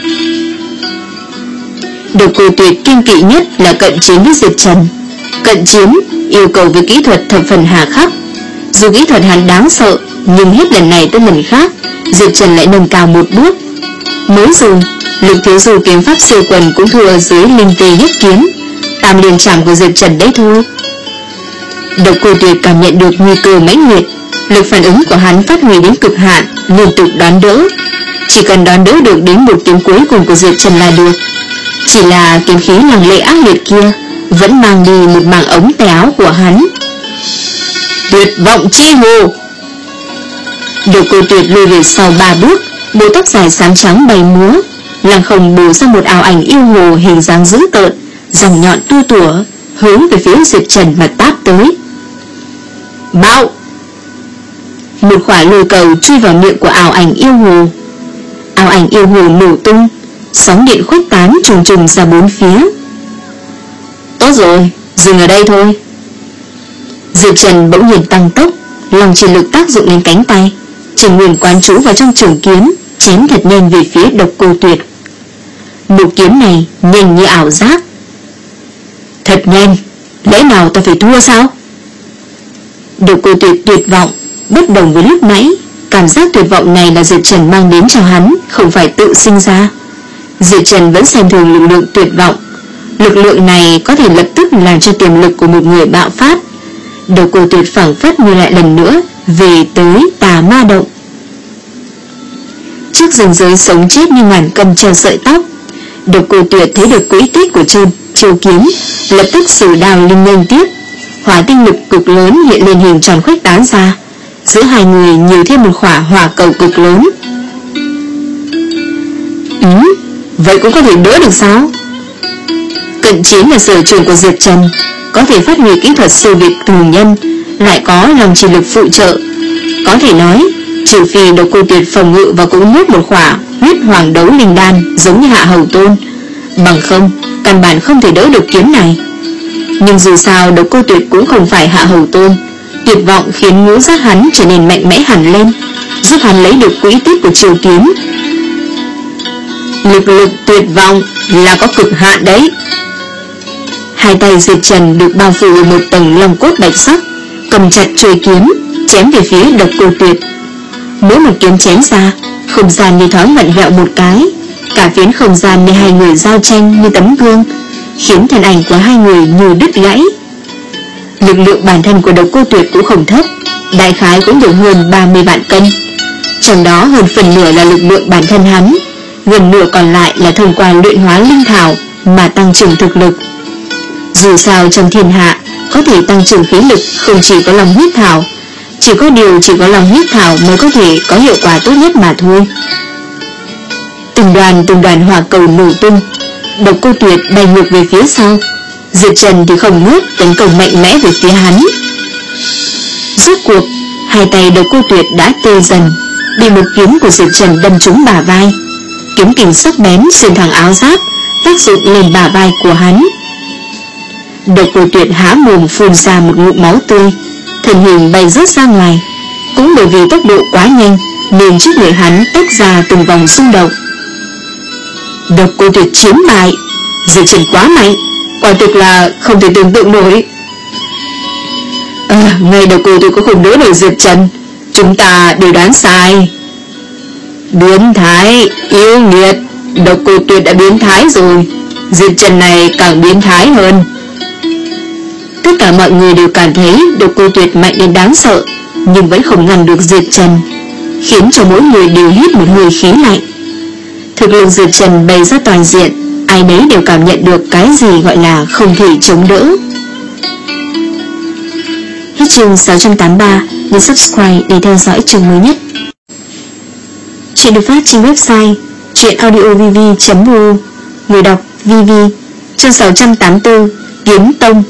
Độc Cô Tuyệt kiên kỵ nhất là cận chiến với Diệp Trần. Cận chiến yêu cầu với kỹ thuật thập phần hà khắc. Dù kỹ thuật hắn đáng sợ, nhưng hết lần này tới lần khác Diệp Trần lại nâng cao một bước. Mới rồi Lục Thiếu Du kiếm pháp siêu quần cũng thua dưới linh tê nhất kiếm, tam liên chạm của Diệp Trần đấy thôi. Độc Cô Tuyệt cảm nhận được nguy cơ mãnh liệt, lực phản ứng của hắn phát huy đến cực hạn, liên tục đón đỡ. Chỉ cần đón đỡ được đến một kiếm cuối cùng của Diệp Trần là được. Chỉ là kiếm khí lăng lệ ác liệt kia vẫn mang đi một mảng ống tay áo của hắn. Tuyệt vọng chi hồ. Độc Cô Tuyệt lùi về sau ba bước, bộ tóc dài xám trắng bay múa, lăng không bổ ra một ảo ảnh yêu hồ hình dáng dữ tợn, răng nhọn tua tủa, hướng về phía Diệp Trần mà táp tới. Bạo! Một quả lôi cầu chui vào miệng của ảo ảnh yêu hồ. Ảo ảnh yêu hồ nổ tung, sóng điện khuếch tán trùng trùng ra bốn phía. Tốt rồi, dừng ở đây thôi. Diệp Trần bỗng nhiên tăng tốc, lòng chỉ lực tác dụng lên cánh tay, Trần Nguyên quán trú vào trong trường kiếm, chém thật nhanh về phía Độc Cô Tuyệt. Một kiếm này nhanh như ảo giác. Thật nhanh, lẽ nào ta phải thua sao? Độc Cô Tuyệt tuyệt vọng, Bất đồng với lúc nãy, cảm giác tuyệt vọng này là Diệp Trần mang đến cho hắn, không phải tự sinh ra. Diệp Trần vẫn xem thường lực lượng tuyệt vọng. Lực lượng này có thể lập tức làm cho tiềm lực của một người bạo phát. Độc Cô Tuyệt phảng phất như lại lần nữa về tới Tà Ma Động. Trước ranh giới sống chết như ngàn cân treo sợi tóc, Độc Cô Tuyệt thấy được quỹ tích của chiêu, chiêu kiếm, lập tức sử đào linh nhanh tiếp. Hỏa tinh lực cực lớn hiện lên hình tròn khuếch tán ra, giữa hai người nhiều thêm một khỏa hỏa cầu cực lớn. Ừ, vậy cũng có thể đỡ được sao? Cận chiến là sở trường của Diệp Trần, có thể phát huy kỹ thuật siêu việt thường nhân, lại có lòng chỉ lực phụ trợ. Có thể nói, trừ phi Độc Cô Tuyệt phòng ngự và cũng nuốt một khỏa huyết hoàng đấu linh đan giống như Hạ Hầu Tôn, bằng không, căn bản không thể đỡ được kiếm này. Nhưng dù sao Độc Cô Tuyệt cũng không phải Hạ Hầu Tôn. Tuyệt vọng khiến ngũ giác hắn trở nên mạnh mẽ hẳn lên, giúp hắn lấy được quỹ tích của chiêu kiếm. Lực lực tuyệt vọng là có cực hạn đấy. Hai tay Diệp Trần được bao phủ một tầng lông cốt bạch sắc, cầm chặt chuôi kiếm, chém về phía Độc Cô Tuyệt. Mỗi một kiếm chém ra, không gian như thoáng vặn vẹo một cái, cả phiến không gian nơi hai người giao tranh như tấm gương, khiến thân ảnh của hai người như đứt gãy. Lực lượng bản thân của Độc Cô Tuyệt cũng không thấp, đại khái cũng được hơn ba mươi vạn cân. Trong đó hơn phần nửa là lực lượng bản thân hắn, gần nửa còn lại là thông qua luyện hóa linh thảo mà tăng trưởng thực lực. Dù sao trong thiên hạ, có thể tăng trưởng khí lực không chỉ có lòng huyết thảo, chỉ có điều chỉ có lòng huyết thảo mới có thể có hiệu quả tốt nhất mà thôi. Từng đoàn từng đoàn hỏa cầu nổ tung, Độc Cô Tuyệt bay ngược về phía sau. Diệp Trần thì không ngớt tấn công mạnh mẽ về phía hắn. Rốt cuộc, hai tay Độc Cô Tuyệt đã tê dần, bị một kiếm của Diệp Trần đâm trúng bả vai. Kiếm kình sắc bén xuyên thẳng áo giáp, tác dụng lên bả vai của hắn. Độc Cô Tuyệt há mồm phun ra một ngụm máu tươi, thân hình bay rớt ra ngoài. Cũng bởi vì tốc độ quá nhanh nên trước người hắn tách ra từng vòng xung động. Độc Cô Tuyệt chiếm bại. Diệp Trần quá mạnh, quả thực là không thể tưởng tượng nổi. À, ngay Độc Cô Tuyệt cũng không đỡ nổi Diệp Trần, chúng ta đều đoán sai. Biến thái, yêu nghiệt, Độc Cô Tuyệt đã biến thái rồi, Diệp Trần này càng biến thái hơn. Tất cả mọi người đều cảm thấy Độc Cô Tuyệt mạnh đến đáng sợ, nhưng vẫn không ngăn được Diệp Trần, khiến cho mỗi người đều hít một hơi khí lạnh. Thực lực Diệp Trần bày ra toàn diện, ai nấy đều cảm nhận được cái gì gọi là không thể chống đỡ. Hết chương sáu trăm tám mươi ba, nhấn subscribe để theo dõi chương mới nhất. Chuyện được phát trên website truyệnaudiovv chấm r o, người đọc vê vê. Chương sáu trăm tám mươi tư, Kiếm Tông.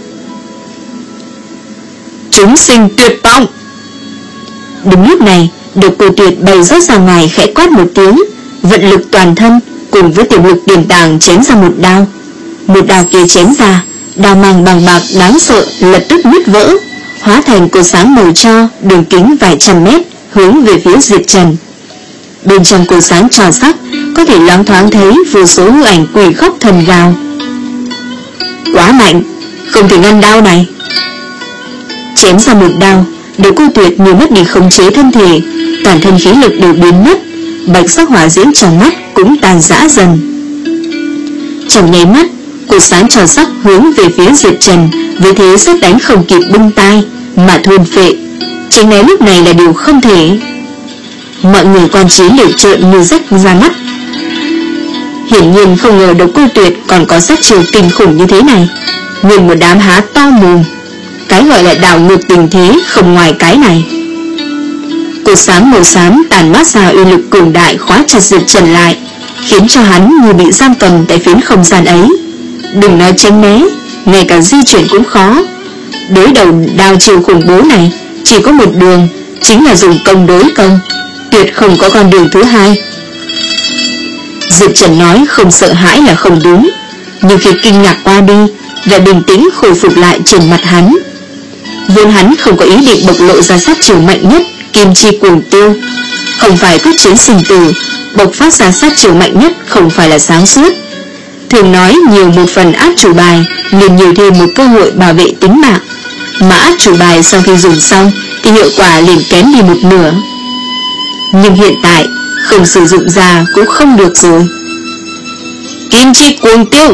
Chúng sinh tuyệt vọng. Đúng lúc này, Độc Cô Tuyệt bay rớt ra ngoài khẽ quát một tiếng, vận lực toàn thân cùng với tiềm lực tiềm tàng chém ra một đao. Một đao kia chém ra, đao mang bằng bạc đáng sợ lập tức nứt vỡ, hóa thành cột sáng màu tro đường kính vài trăm mét hướng về phía Diệp Trần. Bên trong cột sáng tròn sắc có thể loáng thoáng thấy vô số hư ảnh quỷ khóc thần gào. Quá mạnh, không thể ngăn đao này. Chém ra một đao, Độc Cô Tuyệt như mất đi khống chế thân thể, toàn thân khí lực đều biến mất, bạch sắc hỏa diễm trong mắt cũng tàn rã dần. Trong nháy mắt, cột sáng tròn sắc hướng về phía Diệp Trần với thế xét đánh không kịp bung tai mà thôn phệ, tránh né lúc này là điều không thể. Mọi người quan chiến đều trợn như rách ra mắt. Hiển nhiên không ngờ Độc Cô Tuyệt còn có sát chiêu kinh khủng như thế này, nguyên một đám há to mồm. Cái gọi là đảo ngược tình thế không ngoài cái này. Cột sáng màu xám tàn mát ra uy lực cường đại khóa chặt Diệp Trần lại, khiến cho hắn như bị giam cầm tại phiến không gian ấy. Đừng nói tránh né, ngay cả di chuyển cũng khó. Đối đầu đao chiêu khủng bố này chỉ có một đường, chính là dùng công đối công, tuyệt không có con đường thứ hai. Diệp Trần nói không sợ hãi là không đúng, nhưng khi kinh ngạc qua đi, vẻ bình tĩnh khôi phục lại trên mặt hắn. Vốn hắn không có ý định bộc lộ ra sát chiêu mạnh nhất Kim Chi Cuồng Tiêu. Không phải quyết chiến sinh tử, bộc phát ra sát chiêu mạnh nhất không phải là sáng suốt. Thường nói nhiều một phần át chủ bài, liền nhiều thêm một cơ hội bảo vệ tính mạng. Mà át chủ bài sau khi dùng xong thì hiệu quả liền kém đi một nửa. Nhưng hiện tại không sử dụng ra cũng không được rồi. Kim chi cuồng tiêu.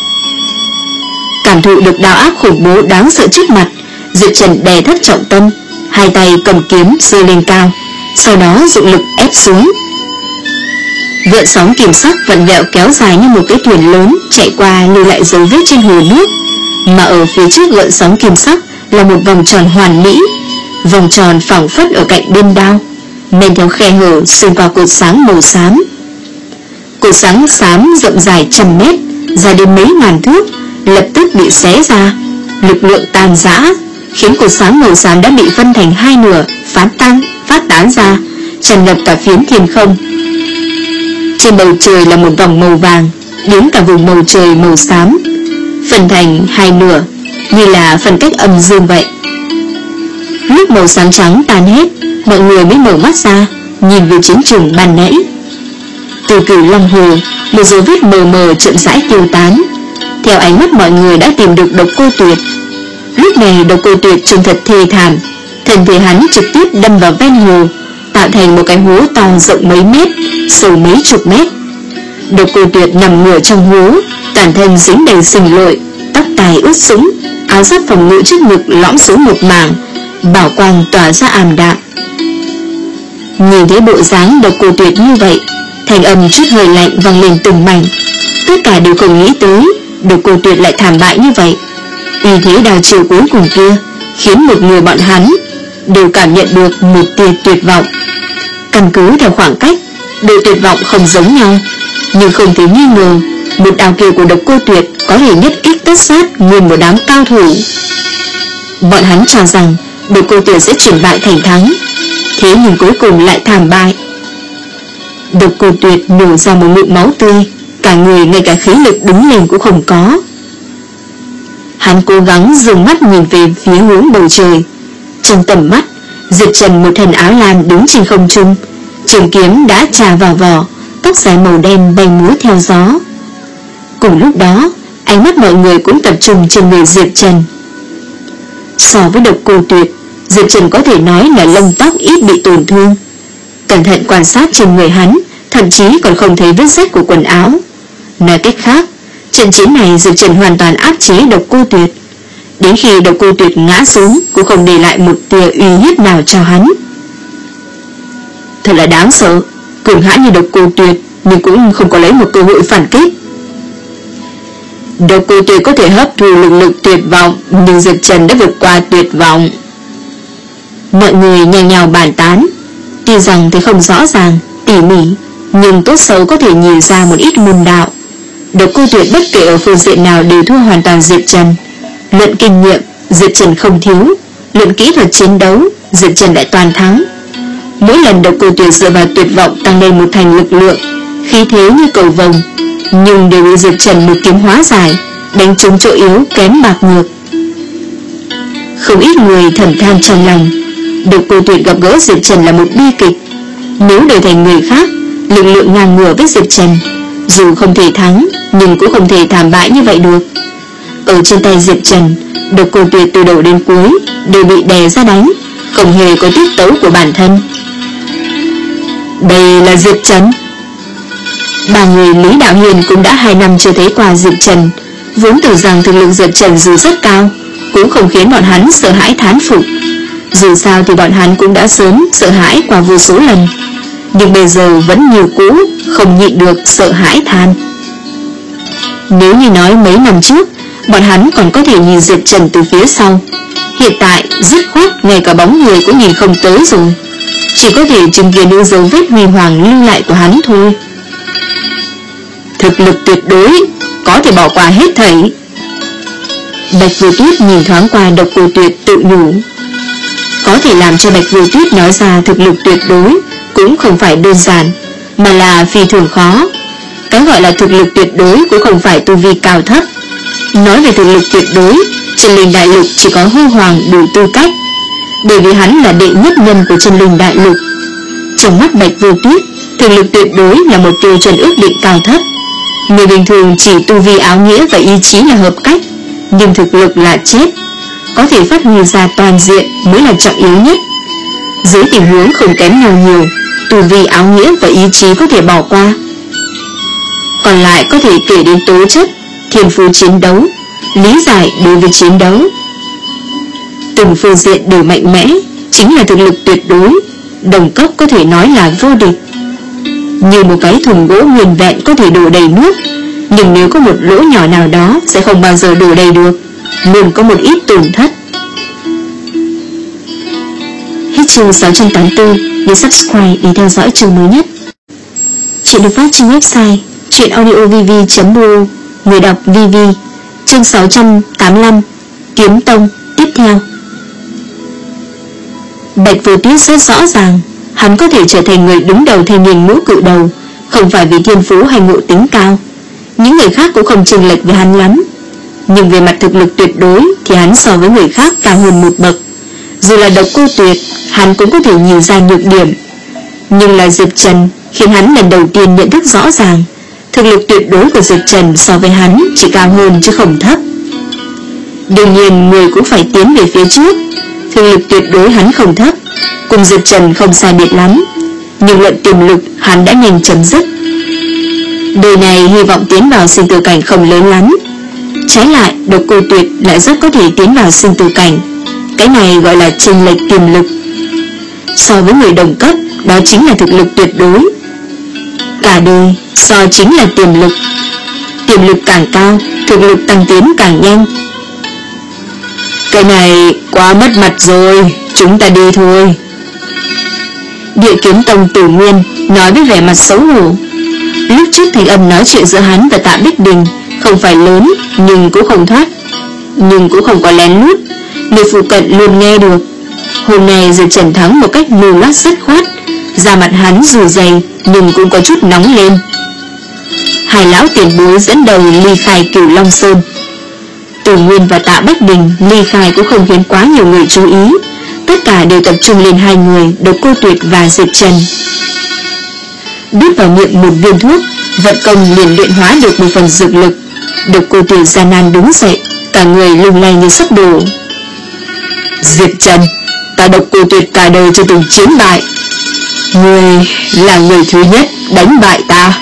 Cảm thụ được đao áp khủng bố đáng sợ trước mặt, Diệp Trần đè thất trọng tâm, hai tay cầm kiếm giơ lên cao, sau đó dụng lực ép xuống. Gợn sóng kim sắc vặn vẹo kéo dài như một cái thuyền lớn chạy qua lưu lại dấu vết trên hồ nước, mà ở phía trước gợn sóng kim sắc là một vòng tròn hoàn mỹ, vòng tròn phẳng phất ở cạnh bên đao, men theo khe hở xuyên qua cột sáng màu xám. Cột sáng xám rộng dài trăm mét, dài đến mấy ngàn thước, lập tức bị xé ra, lực lượng tan rã, khiến cột sáng màu xám đã bị phân thành hai nửa, phát tan, phát tán ra, tràn ngập cả phiến thiên không. Trên bầu trời là một vòng màu vàng, đến cả vùng bầu trời màu xám, phân thành hai nửa, như là phân cách âm dương vậy. Lúc màu xám trắng tan hết, mọi người mới mở mắt ra, nhìn về chiến trường ban nãy. Từ Cửu Long Hồ, một dấu vết mờ mờ chậm rãi tiêu tán. Theo ánh mắt mọi người đã tìm được Độc Cô Tuyệt. Lúc này Độc Cô Tuyệt trông thật thê thảm, thân thể hắn trực tiếp đâm vào ven hồ, tạo thành một cái hố to rộng mấy mét, sâu mấy chục mét. Độc Cô Tuyệt nằm ngửa trong hố, toàn thân dính đầy sình lội, tóc tai ướt sũng, áo giáp phòng ngự trước ngực lõm xuống một mảng, bảo quang tỏa ra ảm đạm. Nhìn thấy bộ dáng Độc Cô Tuyệt như vậy, thanh âm chút hơi lạnh vang lên từng mảnh. Tất cả đều không nghĩ tới Độc Cô Tuyệt lại thảm bại như vậy. Uy thế đào chiều cuối cùng kia khiến một người bọn hắn đều cảm nhận được một tia tuyệt vọng. Căn cứ theo khoảng cách, đều tuyệt vọng không giống nhau, nhưng không thể nghi ngờ một đao kia của Độc Cô Tuyệt có thể nhất kích tất sát nguyên một đám cao thủ. Bọn hắn cho rằng Độc Cô Tuyệt sẽ chuyển bại thành thắng, thế nhưng cuối cùng lại thảm bại. Độc Cô Tuyệt nổ ra một ngụm máu tươi, cả người ngay cả khí lực đứng lên cũng không có. Hắn cố gắng dừng mắt nhìn về phía hướng bầu trời. Trong tầm mắt, Diệp Trần một thân áo lam đứng trên không trung, trường kiếm đã trà vào vỏ, tóc dài màu đen bay múa theo gió. Cùng lúc đó, ánh mắt mọi người cũng tập trung trên người Diệp Trần. So với Độc Cô Tuyệt, Diệp Trần có thể nói là lông tóc ít bị tổn thương. Cẩn thận quan sát trên người hắn, thậm chí còn không thấy vết rách của quần áo. Nói cách khác, trận chiến này Diệp Trần hoàn toàn áp chế Độc Cô Tuyệt. Đến khi Độc Cô Tuyệt ngã xuống, cũng không để lại một tia uy hiếp nào cho hắn. Thật là đáng sợ, cường hãn như Độc Cô Tuyệt, nhưng cũng không có lấy một cơ hội phản kích. Độc Cô Tuyệt có thể hấp thu lực lực tuyệt vọng, nhưng Diệp Trần đã vượt qua tuyệt vọng. Mọi người nhao nhao bàn tán. Tuy rằng thì không rõ ràng, tỉ mỉ, nhưng tốt xấu có thể nhìn ra một ít môn đạo. Độc Cô Tuyệt bất kể ở phương diện nào đều thua hoàn toàn Diệp Trần. Luận kinh nghiệm, Diệp Trần không thiếu, luận kỹ thuật chiến đấu, Diệp Trần lại toàn thắng. Mỗi lần Độc Cô Tuyệt dựa vào tuyệt vọng tăng lên một thành lực lượng, khí thế như cầu vồng, nhưng đều bị Diệp Trần một kiếm hóa giải, đánh trúng chỗ yếu kém bạc ngược. Không ít người thầm than trong lòng, Độc Cô Tuyệt gặp gỡ Diệp Trần là một bi kịch. Nếu đổi thành người khác, lực lượng ngang ngửa với Diệp Trần, dù không thể thắng, nhưng cũng không thể thảm bại như vậy được. Ở trên tay Diệp Trần, Độc Cô Tuyệt từ đầu đến cuối đều bị đè ra đánh, không hề có tiết tấu của bản thân. Đây là Diệp Trần. Ba người Lý Đạo Hiền cũng đã hai năm chưa thấy qua Diệp Trần, vốn tưởng rằng thực lực Diệp Trần dù rất cao, cũng không khiến bọn hắn sợ hãi thán phục. Dù sao thì bọn hắn cũng đã sớm sợ hãi qua vô số lần, nhưng bây giờ vẫn nhiều cũ, không nhịn được sợ hãi than. Nếu như nói mấy năm trước, bọn hắn còn có thể nhìn Diệp Trần từ phía sau, hiện tại dứt khoát ngay cả bóng người cũng nhìn không tới rồi, chỉ có thể chứng kiến những dấu vết huy hoàng lưu lại của hắn thôi. Thực lực tuyệt đối, có thể bỏ qua hết thảy. Bạch Vô Tuyết nhìn thoáng qua Độc Cô Tuyệt tự nhủ. Có thể làm cho Bạch Vô Tuyết nói ra thực lực tuyệt đối cũng không phải đơn giản, mà là phi thường khó. Cái gọi là thực lực tuyệt đối cũng không phải tu vi cao thấp. Nói về thực lực tuyệt đối, Chân Linh Đại Lục chỉ có Hư Hoàng đủ tư cách, bởi vì hắn là đệ nhất nhân của Chân Linh Đại Lục. Trong mắt Bạch Vô Tuyết, thực lực tuyệt đối là một tiêu chuẩn ước định cao thấp. Người bình thường chỉ tu vi áo nghĩa và ý chí là hợp cách, nhưng thực lực là chết. Có thể phát huy ra toàn diện mới là trọng yếu nhất. Dưới tình huống không kém nhau nhiều, tu vi, áo nghĩa và ý chí có thể bỏ qua. Còn lại có thể kể đến tố chất, thiên phú chiến đấu, lý giải đối với chiến đấu. Từng phương diện đều mạnh mẽ, chính là thực lực tuyệt đối, đồng cấp có thể nói là vô địch. Như một cái thùng gỗ nguyên vẹn có thể đổ đầy nước, nhưng nếu có một lỗ nhỏ nào đó sẽ không bao giờ đổ đầy được, luôn có một ít tổn thất. Hết chương sáu trăm tám mươi tư, nhớ subscribe để theo dõi chương mới nhất. Chuyện được phát trên website chuyenaudiovv chấm bu, người đọc vê vê. Chương sáu trăm tám mươi lăm, Kiếm Tông tiếp theo. Bạch Vô Tiết rất rõ ràng, hắn có thể trở thành người đứng đầu thanh niên ngũ cự đầu, không phải vì thiên phú hay ngộ tính cao. Những người khác cũng không chênh lệch với hắn lắm, nhưng về mặt thực lực tuyệt đối thì hắn so với người khác cao hơn một bậc. Dù là Độc Cô Tuyệt, hắn cũng có thể nhìn ra nhược điểm, nhưng là Diệp Trần khiến hắn lần đầu tiên nhận thức rõ ràng thực lực tuyệt đối của Diệp Trần so với hắn chỉ cao hơn chứ không thấp. Đương nhiên người cũng phải tiến về phía trước. Thực lực tuyệt đối hắn không thấp, cùng Diệp Trần không sai biệt lắm, nhưng luận tiềm lực hắn đã nhanh chấm dứt. Đời này hy vọng tiến vào sinh tử cảnh không lớn lắm. Trái lại, Độc Cô Tuyệt lại rất có thể tiến vào sinh tử cảnh. Cái này gọi là chênh lệch tiềm lực. So với người đồng cấp, đó chính là thực lực tuyệt đối. Cả đời so chính là tiềm lực. Tiềm lực càng cao, thực lực tăng tiến càng nhanh. Cái này quá mất mặt rồi, chúng ta đi thôi. Địa Kiếm Tông Tử Nguyên nói với vẻ mặt xấu hổ. Lúc trước thanh âm nói chuyện giữa hắn và Tạ Bích Đình không phải lớn, nhưng cũng không thoát, nhưng cũng không có lén lút, người phụ cận luôn nghe được. Hôm nay Diệp Trần thắng một cách lưu loát dứt khoát, da mặt hắn dù dày nhưng cũng có chút nóng lên. Hai lão tiền bối dẫn đầu ly khai Cửu Long Sơn. Tử Nguyên và Tạ Bách Đình ly khai cũng không khiến quá nhiều người chú ý, tất cả đều tập trung lên hai người Độc Cô Tuyệt và Diệp Trần. Đút vào miệng một viên thuốc, vận công liền luyện hóa được một phần dược lực. Độc Cô Tuyệt gian nan đứng dậy, cả người lung lay như sắp đổ. Diệp Trần, ta Độc Cô Tuyệt cả đời chưa từng chiến bại, ngươi là người thứ nhất đánh bại ta.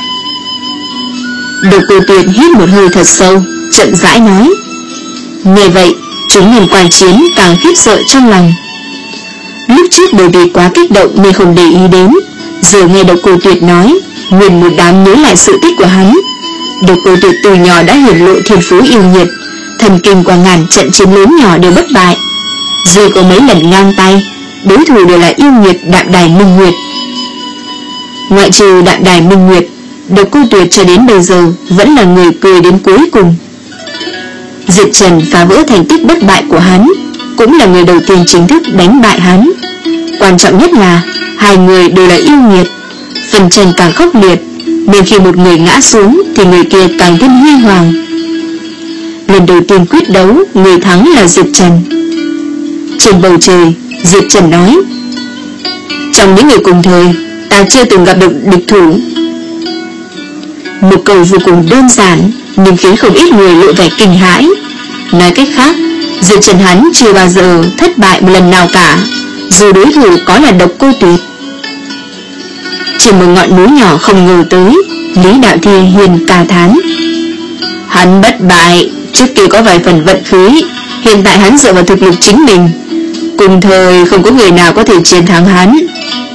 Độc Cô Tuyệt hít một hơi thật sâu, chậm rãi nói. Nghe vậy, chúng nhân quan chiến càng khiếp sợ trong lòng. Lúc trước bởi vì quá kích động nên không để ý đến, giờ nghe Độc Cô Tuyệt nói, nguyên một đám nhớ lại sự tích của hắn. Độc Cô Tuyệt từ nhỏ đã hiển lộ thiên phú yêu nghiệt, thần kinh qua ngàn trận chiến lớn nhỏ đều bất bại. Dù có mấy lần ngang tay, đối thủ đều là yêu nghiệt Đạm Đài Minh Nguyệt. Ngoại trừ Đạm Đài Minh Nguyệt, Độc Cô Tuyệt cho đến bây giờ vẫn là người cười đến cuối cùng. Diệp Trần phá vỡ thành tích bất bại của hắn, cũng là người đầu tiên chính thức đánh bại hắn. Quan trọng nhất là hai người đều là yêu nghiệt, phần tranh càng khốc liệt, nên khi một người ngã xuống thì người kia càng thêm huy hoàng. Lần đầu tiên quyết đấu, người thắng là Diệp Trần. Trên bầu trời, Diệp Trần nói, trong những người cùng thời, ta chưa từng gặp được địch thủ. Một câu vô cùng đơn giản, nhưng khiến không ít người lộ vẻ kinh hãi. Nói cách khác, Diệp Trần hắn chưa bao giờ thất bại một lần nào cả, dù đối thủ có là Độc Cô Tuyệt. Trên một ngọn núi nhỏ không ngờ tới, Lý Đạo Thi hiền ca thán. Hắn bất bại, trước kia có vài phần vận khí, hiện tại hắn dựa vào thực lực chính mình, cùng thời không có người nào có thể chiến thắng hắn.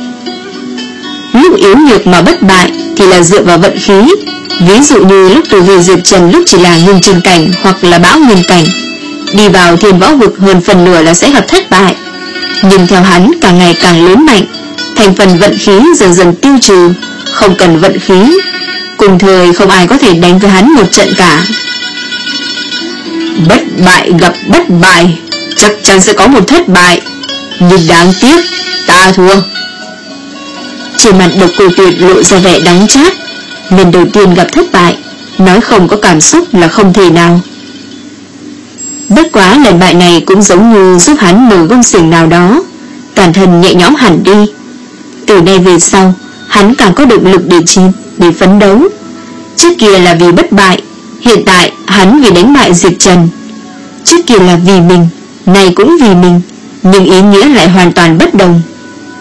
Lúc yếu nhược mà bất bại thì là dựa vào vận khí. Ví dụ như lúc tu vi Diệp Trần lúc chỉ là ngưng chân cảnh hoặc là bão nguyên cảnh, đi vào thiên võ vực hơn phần nửa là sẽ gặp thất bại. Nhưng theo hắn càng ngày càng lớn mạnh, thành phần vận khí dần dần tiêu trừ, không cần vận khí, cùng thời không ai có thể đánh với hắn một trận cả. Bất bại gặp bất bại, chắc chắn sẽ có một thất bại, nhưng đáng tiếc ta thua. Trên mặt Độc Cô Tuyệt lộ ra vẻ đắng chát. Lần đầu tiên gặp thất bại, nói không có cảm xúc là không thể nào. Bất quá lần bại này cũng giống như giúp hắn mở gông xiềng nào đó, toàn thân nhẹ nhõm hẳn đi. Từ nay về sau, hắn càng có động lực để chiến, để phấn đấu. Trước kia là vì bất bại, hiện tại hắn vì đánh bại Diệp Trần. Trước kia là vì mình, nay cũng vì mình, nhưng ý nghĩa lại hoàn toàn bất đồng.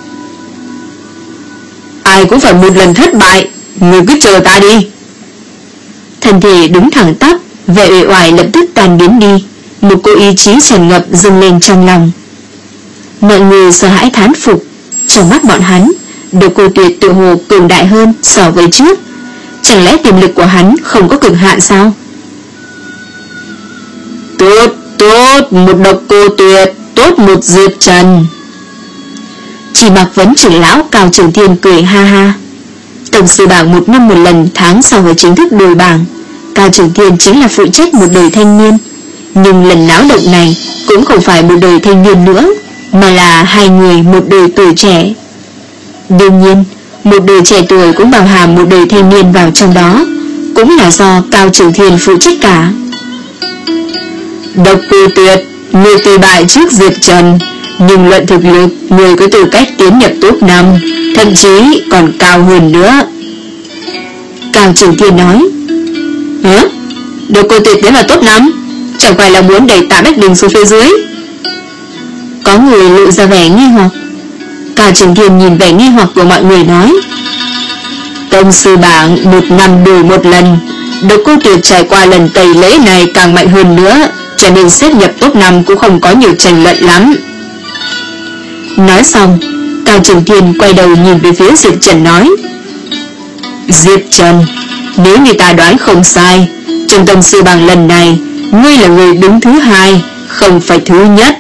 ai cũng phải một lần thất bại. Ngươi cứ chờ ta đi. Thân thể đứng thẳng tắp, vẻ uể oải lập tức tan biến đi. Một cô ý chí tràn ngập dâng lên trong lòng. Mọi người sợ hãi thán phục. Trong mắt bọn hắn, Độc Cô Tuyệt tự hồ cường đại hơn so với trước. Chẳng lẽ tiềm lực của hắn không có cực hạn sao? Tốt, tốt, một Độc Cô Tuyệt, tốt một Diệp Trần. Chỉ Mặc Vấn trưởng lão Cao Trường Thiên cười ha ha. Tổng sư bảng một năm một lần tháng sau với chính thức đổi bảng. Cao Trường Thiên chính là phụ trách một đời thanh niên. Nhưng lần náo động này cũng không phải một đời thanh niên nữa, mà là hai người một đời tuổi trẻ. Đương nhiên, một đời trẻ tuổi cũng bao hàm một đời thanh niên vào trong đó, cũng là do Cao Trường Thiên phụ trách cả. Độc Cô Tuyệt, người tuy bại trước Diệp Trần, nhưng luận thực lực, người có tư cách tiến nhập top năm, thậm chí còn cao hơn nữa. Cao Trường Thiên nói. Hả? Độc Cô Tuyệt tiến vào top năm? Chẳng phải là muốn đẩy Tạ Bách Đình xuống phía dưới? Có người lộ ra vẻ nghi hoặc. Cao Trường Thiên nhìn vẻ nghi hoặc của mọi người nói. Tông sư bảng một năm đổi một lần, Độc Cô Tuyệt trải qua lần tẩy lễ này càng mạnh hơn nữa, cho nên xếp nhập top năm cũng không có nhiều tranh luận lắm. Nói xong, Cao Trường Thiên quay đầu nhìn về phía Diệp Trần nói. Diệp Trần, nếu như ta đoán không sai, trong tông sư bảng lần này, ngươi là người đứng thứ hai, không phải thứ nhất.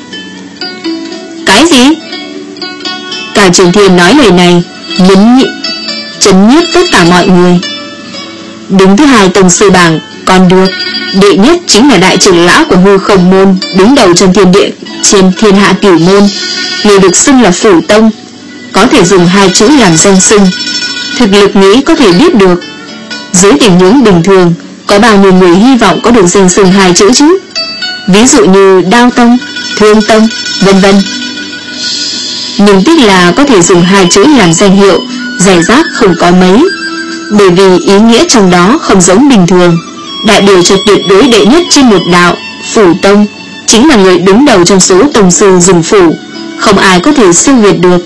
Cái gì? Cao Trường Thiên nói lời này nhấn nhị, chấn nhiếp tất cả mọi người. Đứng thứ hai tông sư bảng còn được, đệ nhất chính là đại trưởng lão của Hư Không môn, đứng đầu trong thiên địa trên thiên hạ cửu môn, người được xưng là Phủ Tông, có thể dùng hai chữ làm danh xưng. Thực lực nghĩ có thể biết được. Dưới tình huống bình thường, có bao nhiêu người hy vọng có được danh xưng hai chữ chứ? Ví dụ như Đao Tông, Thương Tông, vân vân. Nhưng tiếc là có thể dùng hai chữ làm danh hiệu, rải rác không có mấy. Bởi vì ý nghĩa trong đó không giống bình thường. Đại biểu cho tuyệt đối đệ nhất trên một đạo, Phủ Tông, chính là người đứng đầu trong số tông sư dùng phủ, không ai có thể siêu việt được.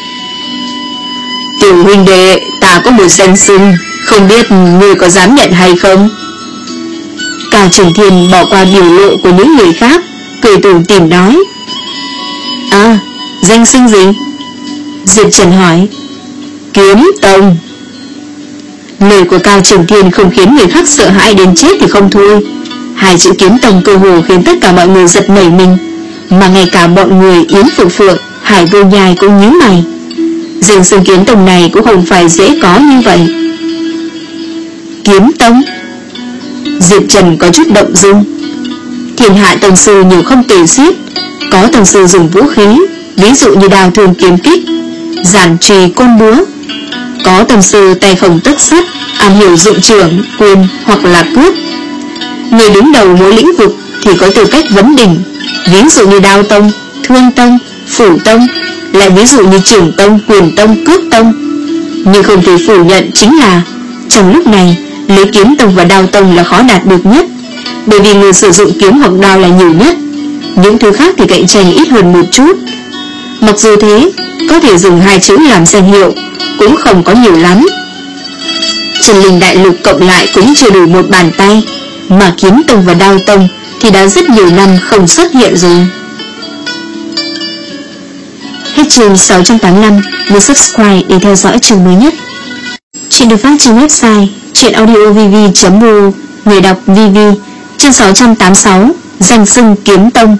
Tiểu huynh đệ, ta có một danh xưng, không biết ngươi có dám nhận hay không? Cao Trường Thiên bỏ qua biểu lộ của những người khác, cười tủm tỉm nói. À, danh xưng gì? Diệp Trần hỏi. Kiếm Tông. Lời của Cao Trường Thiên không khiến người khác sợ hãi đến chết thì không thôi. Hai chữ Kiếm Tông cơ hồ khiến tất cả mọi người giật nảy mình, mà ngay cả bọn người Yến Phượng Phượng, Hải Vô Nhai cũng nhíu mày. Danh xưng Kiếm Tông này cũng không phải dễ có như vậy. Kiếm Tông? Diệp Trần có chút động dung. Thiên hạ tông sư nhiều không kể xiết, có tông sư dùng vũ khí, ví dụ như đao thương kiếm kích, giản trùy côn búa. Có tông sư tay không tất sắt, am hiểu dụng trưởng, quyền hoặc là cướp. Người đứng đầu mỗi lĩnh vực thì có tư cách vấn đỉnh, ví dụ như Đao Tông, Thương Tông, Phủ Tông, lại ví dụ như Trưởng Tông, Quyền Tông, Cước Tông. Nhưng không thể phủ nhận chính là trong lúc này, lấy Kiếm Tông và Đao Tông là khó đạt được nhất, bởi vì người sử dụng kiếm hoặc đao là nhiều nhất. Những thứ khác thì cạnh tranh ít hơn một chút. Mặc dù thế, có thể dùng hai chữ làm danh hiệu cũng không có nhiều lắm. Chân Linh Đại Lục cộng lại cũng chưa đủ một bàn tay, mà Kiếm Tông và Đao Tông thì đã rất nhiều năm không xuất hiện rồi. Hết chương sáu trăm tám mươi lăm. Nhớ subscribe để theo dõi chương mới nhất. Chuyện được phát trên website truyệnaudiovv chấm r o. Người đọc vê vê. Chương sáu trăm tám mươi sáu. Danh xưng Kiếm Tông.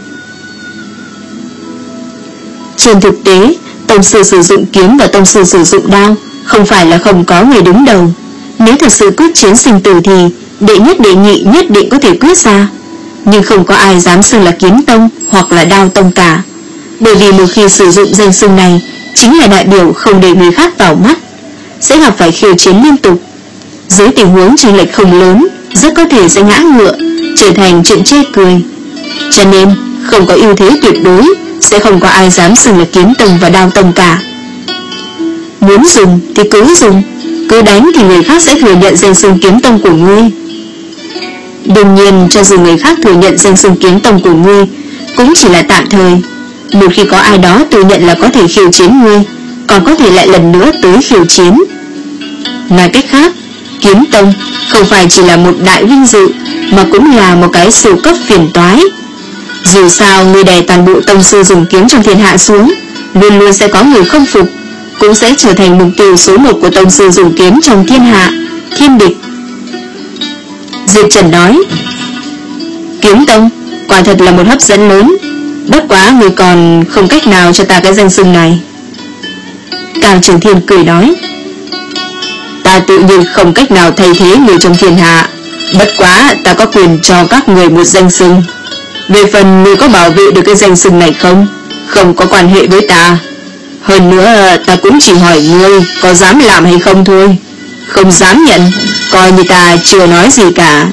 Trên thực tế, tông sư sử dụng kiếm và tông sư sử dụng đao không phải là không có người đứng đầu. Nếu thật sự quyết chiến sinh tử thì đệ nhất đệ nhị nhất định có thể quyết ra, nhưng không có ai dám xưng là Kiếm Tông hoặc là Đao Tông cả, bởi vì một khi sử dụng danh xưng này chính là đại biểu không để người khác vào mắt, sẽ gặp phải khiêu chiến liên tục. Dưới tình huống chênh lệch không lớn, rất có thể sẽ ngã ngựa, trở thành chuyện chê cười. Cho nên không có ưu thế tuyệt đối, sẽ không có ai dám xưng là Kiếm Tông và Đao Tông cả. Muốn dùng thì cứ dùng, cứ đánh thì người khác sẽ thừa nhận danh xưng Kiếm Tông của ngươi. Đương nhiên, cho dù người khác thừa nhận danh xưng Kiếm Tông của ngươi cũng chỉ là tạm thời. Một khi có ai đó tự nhận là có thể khiêu chiến ngươi, còn có thể lại lần nữa tới khiêu chiến. Nói cách khác, kiếm tông không phải chỉ là một đại vinh dự, mà cũng là một cái siêu cấp phiền toái. Dù sao, người đè toàn bộ tông sư dùng kiếm trong thiên hạ xuống, luôn luôn sẽ có người không phục, cũng sẽ trở thành mục tiêu số một của tông sư dùng kiếm trong thiên hạ, thiên địch. Diệp Trần nói, kiếm tông quả thật là một hấp dẫn lớn, bất quá người còn không cách nào cho ta cái danh xưng này. Cao Trường Thiên cười nói, ta tự nhiên không cách nào thay thế người trong thiên hạ, bất quá ta có quyền cho các người một danh xưng. Về phần người có bảo vệ được cái danh xưng này không, không có quan hệ với ta. Hơn nữa ta cũng chỉ hỏi ngươi có dám làm hay không thôi. Không dám nhận, coi như ta chưa nói gì cả.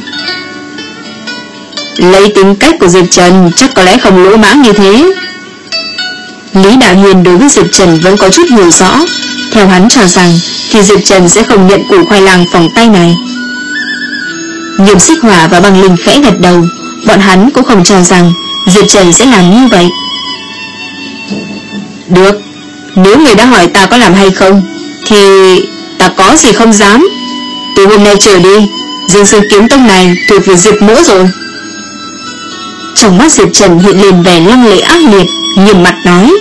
Lấy tính cách của Diệp Trần chắc có lẽ không lỗ mãng như thế. Lý Đạo Hiền đối với Diệp Trần vẫn có chút hiểu rõ. Theo hắn cho rằng thì Diệp Trần sẽ không nhận củ khoai lang phòng tay này. Nghiêm Xích Hỏa và Băng Linh khẽ gật đầu. Bọn hắn cũng không cho rằng Diệp Trần sẽ làm như vậy. Được, nếu người đã hỏi ta có làm hay không thì ta có gì không dám. Từ hôm nay trở đi, danh xưng kiếm tông này thuộc về Diệp Mỗ rồi. Trong mắt Diệp Trần hiện lên vẻ lăng lệ ác liệt, nghiêm mặt nói,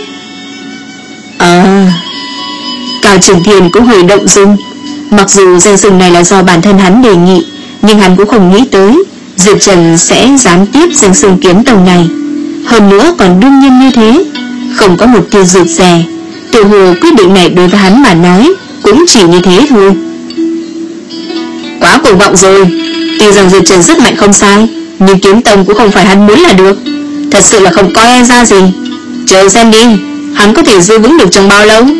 À Cao Trường Thiên cũng hơi động dung. Mặc dù danh xưng này là do bản thân hắn đề nghị, nhưng hắn cũng không nghĩ tới Diệp Trần sẽ dám tiếp danh xưng kiếm tông này. Hơn nữa còn đương nhiên như thế, không có một tia rụt rè. Tự hồ quyết định này đối với hắn mà nói cũng chỉ như thế thôi. Quá cuồng vọng rồi. Tuy rằng Diệp Trần rất mạnh không sai, nhưng kiếm tông cũng không phải hắn muốn là được. Thật sự là không coi ai ra gì. Chờ xem đi, hắn có thể giữ vững được trong bao lâu.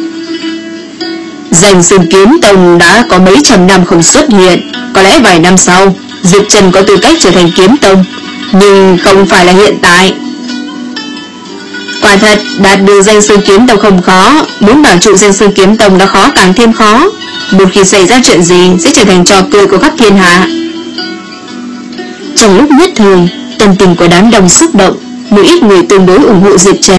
Danh xưng kiếm tông đã có mấy trăm năm không xuất hiện, có lẽ vài năm sau Diệp Trần có tư cách trở thành kiếm tông, nhưng không phải là hiện tại. Quả thật, đạt được danh xưng kiếm tông không khó, muốn bảo trụ danh xưng kiếm tông đã khó càng thêm khó. Một khi xảy ra chuyện gì sẽ trở thành trò cười của khắp thiên hạ. Trong lúc nhất thời, tâm tình của đám đông xúc động, một ít người tương đối ủng hộ Diệp Trần.